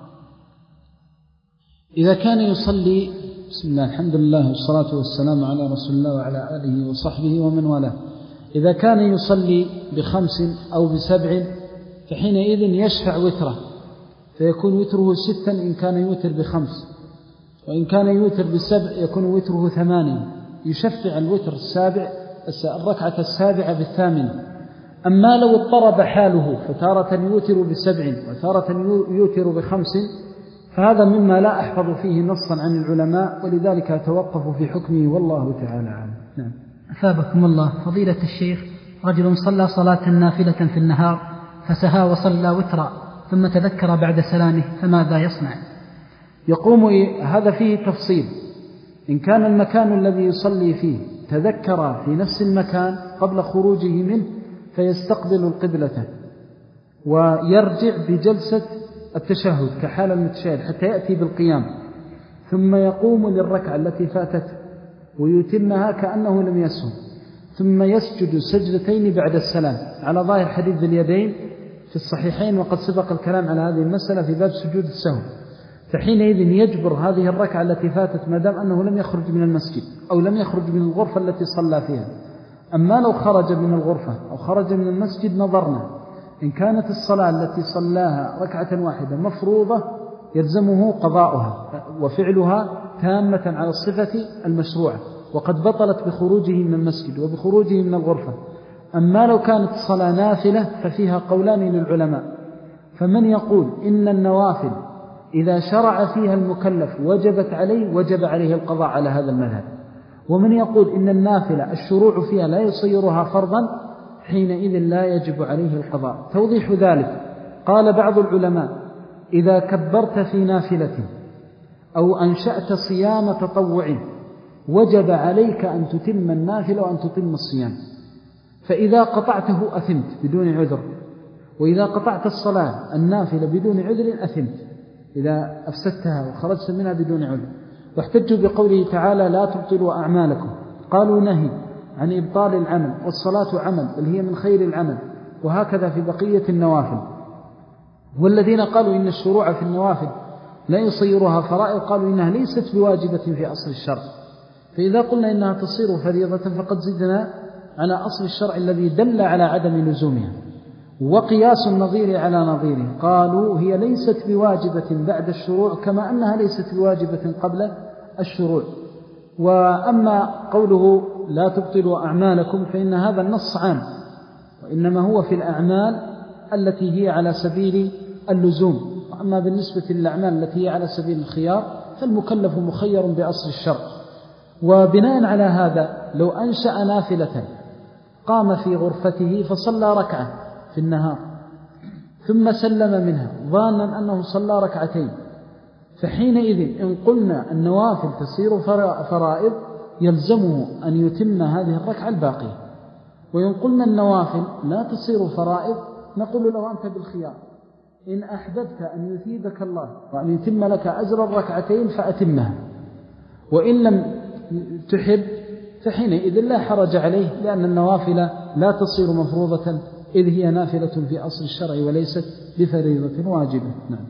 إذا كان يصلي، بسم الله الحمد لله والصلاة والسلام على رسول الله وعلى آله وصحبه ومن والاه، إذا كان يصلي بخمس أو بسبع فحينئذ يشفع وتره، فيكون وتره ستا إن كان يوتر بخمس، وإن كان يوتر بسبع يكون وتره ثمانية. يشفع الوتر السابع الركعة السابعة بالثامنة. أما لو اضطرب حاله فتارة يوتر بسبع وتارة يوتر بخمس فهذا مما لا أحفظ فيه نصا عن العلماء، ولذلك أتوقف في حكمه والله تعالى أعلم. نعم. أثابكم الله. فضيلة الشيخ، رجل صلى صلاة نافلة في النهار فسها وصلى وترا ثم تذكر بعد سلامه فماذا يصنع؟ يقوم هذا فيه تفصيل. إن كان المكان الذي يصلي فيه تذكر في نفس المكان قبل خروجه منه فيستقبل القبلة ويرجع بجلسة التشهد كحال المتشهد حتى يأتي بالقيام، ثم يقوم للركعة التي فاتت ويتمها كأنه لم يسهو، ثم يسجد سجدتين بعد السلام على ظاهر حديث ذي اليدين في الصحيحين، وقد سبق الكلام على هذه المسألة في باب سجود السهو. فحينئذ يجبر هذه الركعة التي فاتت ما دام أنه لم يخرج من المسجد أو لم يخرج من الغرفة التي صلى فيها. أما لو خرج من الغرفة أو خرج من المسجد نظرنا، إن كانت الصلاة التي صلاها ركعة واحدة مفروضة يلزمه قضاؤها وفعلها تامة على الصفة المشروعة وقد بطلت بخروجه من المسجد وبخروجه من الغرفة. أما لو كانت الصلاة نافلة ففيها قولان للعلماء، فمن يقول إن النوافل إذا شرع فيها المكلف وجبت عليه وجب عليه القضاء على هذا المذهب، ومن يقول إن النافلة الشروع فيها لا يصيرها فرضا حينئذ لا يجب عليه القضاء. توضيح ذلك قال بعض العلماء: إذا كبرت في نافلة أو أنشأت صيام تطوع وجب عليك أن تتم النافلة وأن تتم الصيام، فإذا قطعته أثمت بدون عذر، وإذا قطعت الصلاة النافلة بدون عذر أثمت إذا أفسدتها وخرجت منها بدون عذر. واحتجوا بقوله تعالى: لا تبطلوا أعمالكم. قالوا نهي عن إبطال العمل، والصلاة عمل بل هي من خير العمل، وهكذا في بقية النوافل. والذين قالوا إن الشروع في النوافل لا يصيرها فرائض قالوا إنها ليست بواجبة في أصل الشرع، فإذا قلنا إنها تصير فريضة فقد زدنا على أصل الشرع الذي دل على عدم لزومها. وقياس النظير على نظيره قالوا هي ليست بواجبة بعد الشروع كما أنها ليست بواجبة قبل الشروع. وأما قوله لا تبطلوا أعمالكم فإن هذا النص عام، وإنما هو في الأعمال التي هي على سبيل اللزوم. وأما بالنسبة للأعمال التي هي على سبيل الخيار فالمكلف مخير بأصل الشرع. وبناء على هذا لو أنشأ نافلة قام في غرفته فصلى ركعة في النهار ثم سلم منها ظانا أنه صلى ركعتين، فحينئذ إن قلنا النوافل تصير فرائض يلزمه أن يتم هذه الركعة الباقية. وإن قلنا النوافل لا تصير فرائض نقول له أنت بالخيار، إن أحببت أن يثيبك الله وأن يتم لك أجر الركعتين فأتمها، وإن لم تحب فحينئذ لا حرج عليه، لأن النوافل لا تصير مفروضة إذ هي نافلة في أصل الشرع وليست بفريضة واجبة. نعم.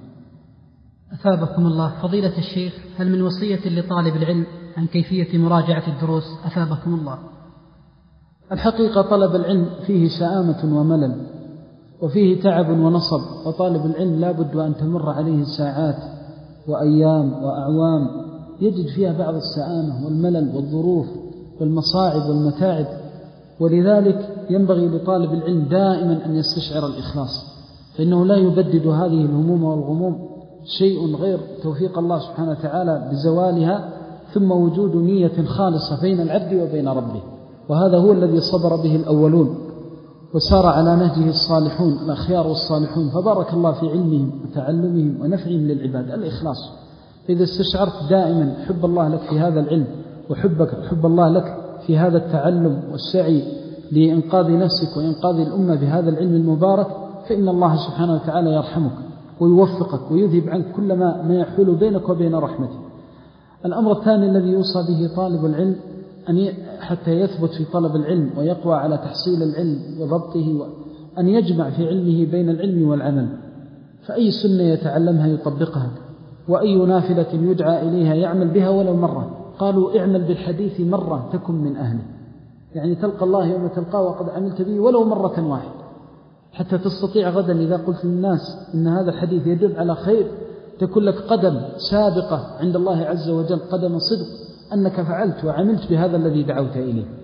أثابكم الله. فضيلة الشيخ، هل من وصية لطالب العلم عن كيفية مراجعة الدروس؟ أثابكم الله. الحقيقة طلب العلم فيه شآمة وملل وفيه تعب ونصب، وطالب العلم لا بد أن تمر عليه ساعات وأيام وأعوام يجد فيها بعض السآمة والملل والظروف والمصاعب والمتاعب، ولذلك ينبغي لطالب العلم دائما أن يستشعر الإخلاص، فإنه لا يبدد هذه الهموم والغموم شيء غير توفيق الله سبحانه وتعالى بزوالها، ثم وجود نية خالصة بين العبد وبين ربه. وهذا هو الذي صبر به الأولون وسار على نهجه الصالحون الأخيار والصالحون، فبارك الله في علمهم وتعلمهم ونفعهم للعباد. الإخلاص، فإذا استشعرت دائما حب الله لك في هذا العلم وحبك حب الله لك في هذا التعلم والسعي لإنقاذ نفسك وإنقاذ الأمة بهذا العلم المبارك، فإن الله سبحانه وتعالى يرحمك ويوفقك ويذهب عنك كل ما ما يحول بينك وبين رحمته. الأمر الثاني الذي يوصى به طالب العلم أن حتى يثبت في طلب العلم ويقوى على تحصيل العلم وضبطه، أن يجمع في علمه بين العلم والعمل، فأي سنة يتعلمها يطبقها، وأي نافلة يدعى إليها يعمل بها ولو مرة. قالوا اعمل بالحديث مرة تكن من أهله، يعني تلقى الله يوم تلقاه وقد عملت به ولو مرة واحدة، حتى تستطيع غدا إذا قلت للناس إن هذا الحديث يدل على خير تكون لك قدم سابقة عند الله عز وجل، قدم صدق أنك فعلت وعملت بهذا الذي دعوت إليه.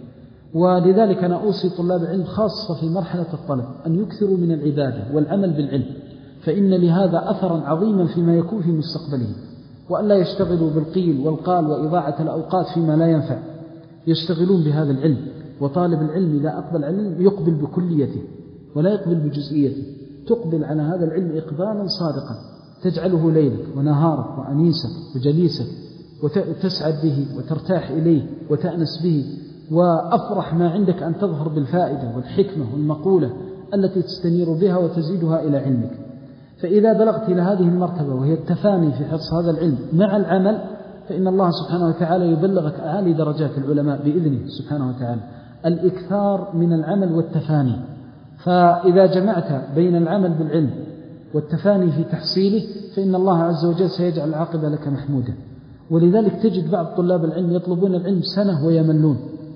ولذلك أنا أوصي طلاب العلم خاصة في مرحلة الطلب أن يكثروا من العبادة والعمل بالعلم، فإن لهذا أثرا عظيما فيما يكون في مستقبله، وأن لا يشتغلوا بالقيل والقال وإضاعة الأوقات فيما لا ينفع، يشتغلون بهذا العلم. وطالب العلم إذا أقبل على العلم يقبل بكليته ولا يقبل بجزئيته، تقبل على هذا العلم إقبالا صادقا تجعله ليلك ونهارك وأنيسك وجليسك، وتسعد به وترتاح إليه وتأنس به، وأفرح ما عندك أن تظهر بالفائدة والحكمة والمقولة التي تستنير بها وتزيدها إلى علمك. فإذا بلغت إلى هذه المرتبة وهي التفاني في حفظ هذا العلم مع العمل، فإن الله سبحانه وتعالى يبلغك أعالي درجات العلماء بإذنه سبحانه وتعالى. الإكثار من العمل والتفاني، فإذا جمعت بين العمل بالعلم والتفاني في تحصيله فإن الله عز وجل سيجعل العاقبة لك محمودة. ولذلك تجد بعض طلاب العلم يطلبون العلم سنة ويملون،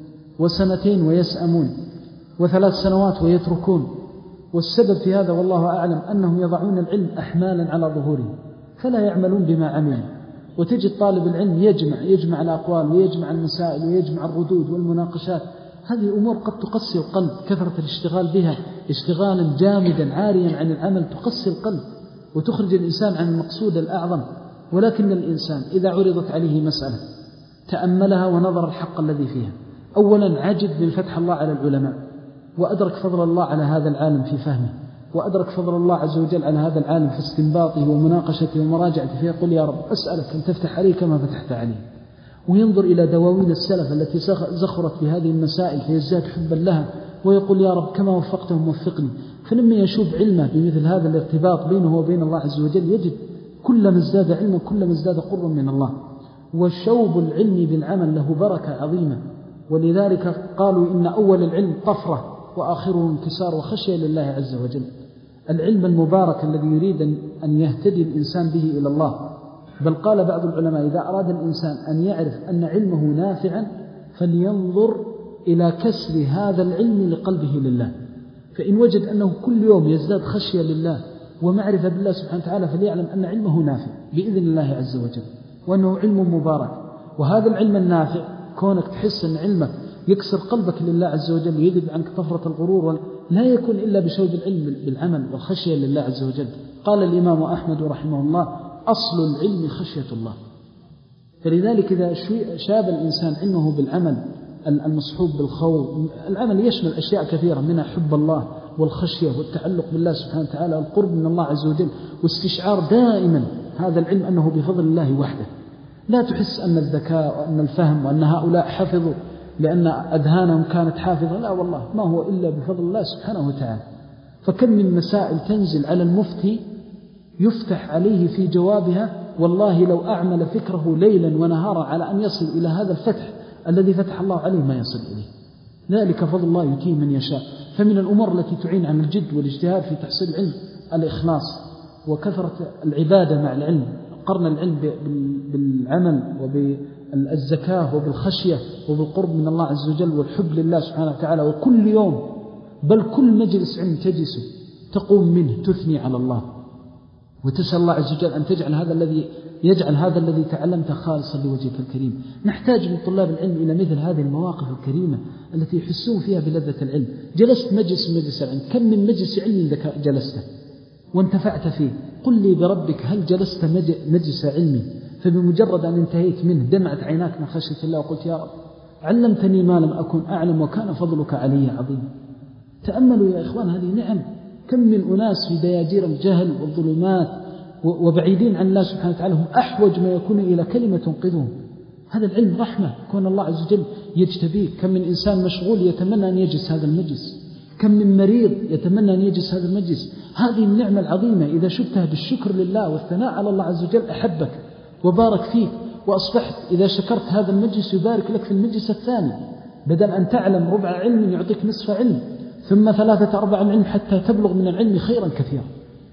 وسنتين ويسأمون، وثلاث سنوات ويتركون. والسبب في هذا والله أعلم أنهم يضعون العلم أحمالا على ظهورهم فلا يعملون بما عملوا. وتجد طالب العلم يجمع يجمع الأقوال ويجمع المسائل ويجمع الردود والمناقشات، هذه أمور قد تقسي القلب، كثرة الاشتغال بها اشتغالا جامدا عاريا عن العمل تقسي القلب وتخرج الإنسان عن المقصود الأعظم. ولكن الإنسان إذا عرضت عليه مسألة تأملها ونظر الحق الذي فيها، أولا عجب من فتح الله على العلماء، وأدرك فضل الله على هذا العالم في فهمه، وأدرك فضل الله عز وجل على هذا العالم في استنباطه ومناقشته ومراجعته، فيقول يا رب أسألك أن تفتح عليه كما فتحت عليه. وينظر إلى دواوين السلف التي زخرت بهذه المسائل فيزداد حبا لها، ويقول يا رب كما وفقتهم وفقني. فلما يشوب علمه بمثل هذا الارتباط بينه وبين الله عز وجل يجد كلما ازداد علما كلما ازداد قربا من الله. والشوب العلم بالعمل له بركة عظيمة، ولذلك قالوا إن أول العلم طفرة وآخره انكسار وخشية لله عز وجل. العلم المبارك الذي يريد أن يهتدي الإنسان به إلى الله، بل قال بعض العلماء إذا أراد الإنسان أن يعرف أن علمه نافعا فلينظر إلى كسر هذا العلم لقلبه لله، فإن وجد أنه كل يوم يزداد خشية لله ومعرفة بالله سبحانه وتعالى فليعلم أن علمه نافع بإذن الله عز وجل، وأنه علم مبارك. وهذا العلم النافع كونك تحس أن علمك يكسر قلبك لله عز وجل ويذهب عنك طفرة الغرور، لا يكون إلا بشوب العلم بالعمل والخشية لله عز وجل. قال الإمام أحمد رحمه الله أصل العلم خشية الله. فلذلك إذا شاب الإنسان علمه بالعمل المصحوب بالخوف، العمل يشمل أشياء كثيرة منها حب الله والخشية والتعلق بالله سبحانه وتعالى والقرب من الله عز وجل، واستشعار دائما هذا العلم أنه بفضل الله وحده. لا تحس أن الذكاء وأن الفهم وأن هؤلاء حفظوا لأن أذهانهم كانت حافظة، لا والله ما هو إلا بفضل الله سبحانه وتعالى. فكم من مسائل تنزل على المفتي يفتح عليه في جوابها، والله لو أعمل فكره ليلا ونهارا على أن يصل إلى هذا الفتح الذي فتح الله عليه ما يصل إليه. ذلك فضل الله يؤتيه من يشاء. فمن الأمور التي تعين عن الجد والاجتهاد في تحصيل العلم الإخلاص وكثرة العبادة مع العلم، قرن العلم بالعمل وبالزكاة وبالخشية وبالقرب من الله عز وجل والحب لله سبحانه وتعالى. وكل يوم بل كل مجلس علم تجلسه تقوم منه تثني على الله وتسأل الله عز وجل أن تجعل هذا الذي يجعل هذا الذي تعلمته خالصا لوجهك الكريم. نحتاج من طلاب العلم إلى مثل هذه المواقف الكريمة التي يحسون فيها بلذة العلم. جلست مجلس مجلس العلم، كم من مجلس علم جلسته وانتفعت فيه؟ قل لي بربك هل جلست مجلس علمي فبمجرد أن انتهيت منه دمعت عيناك من خشية الله وقلت يا رب علمتني ما لم أكن أعلم وكان فضلك علي عظيم؟ تأملوا يا إخوان هذه نعم. كم من أناس في دياجير الجهل والظلمات وبعيدين عن الله سبحانه وتعالى هم أحوج ما يكون إلى كلمة تنقذهم. هذا العلم رحمة، كون الله عز وجل يجتبيك. كم من إنسان مشغول يتمنى أن يجلس هذا المجلس، كم من مريض يتمنى أن يجلس هذا المجلس. هذه النعمة العظيمة إذا شبتها بالشكر لله والثناء على الله عز وجل أحبك وبارك فيك، وأصبحت إذا شكرت هذا المجلس يبارك لك في المجلس الثاني، بدل أن تعلم ربع علم يعطيك نصف علم، ثم ثلاثة أربع علم حتى تبلغ من العلم خيرا كثيرا.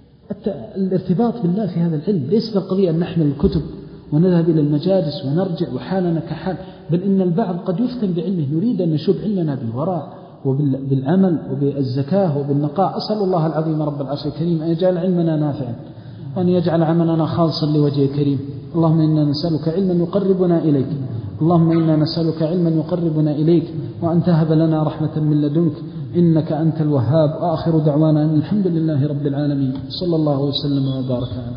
الارتباط بالله في هذا العلم ليس بالقضية أن نحمل الكتب ونذهب إلى المجالس ونرجع وحالنا كحال، بل إن البعض قد يفتن بعلمه. نريد أن نشوف علمنا بالوراء وبالعمل وبالزكاة وبالنقاء. أسأل الله العظيم رب العرش الكريم أن يجعل علمنا نافعا وأن يجعل عملنا خالصا لوجهه الكريم. اللهم إنا نسألك علما يقربنا إليك، اللهم إنا نسألك علما يقربنا إليك وأن تهب لنا رحمة من لدنك إنك أنت الوهاب. وآخر دعوانا أن الحمد لله رب العالمين، صلى الله وسلم وبارك على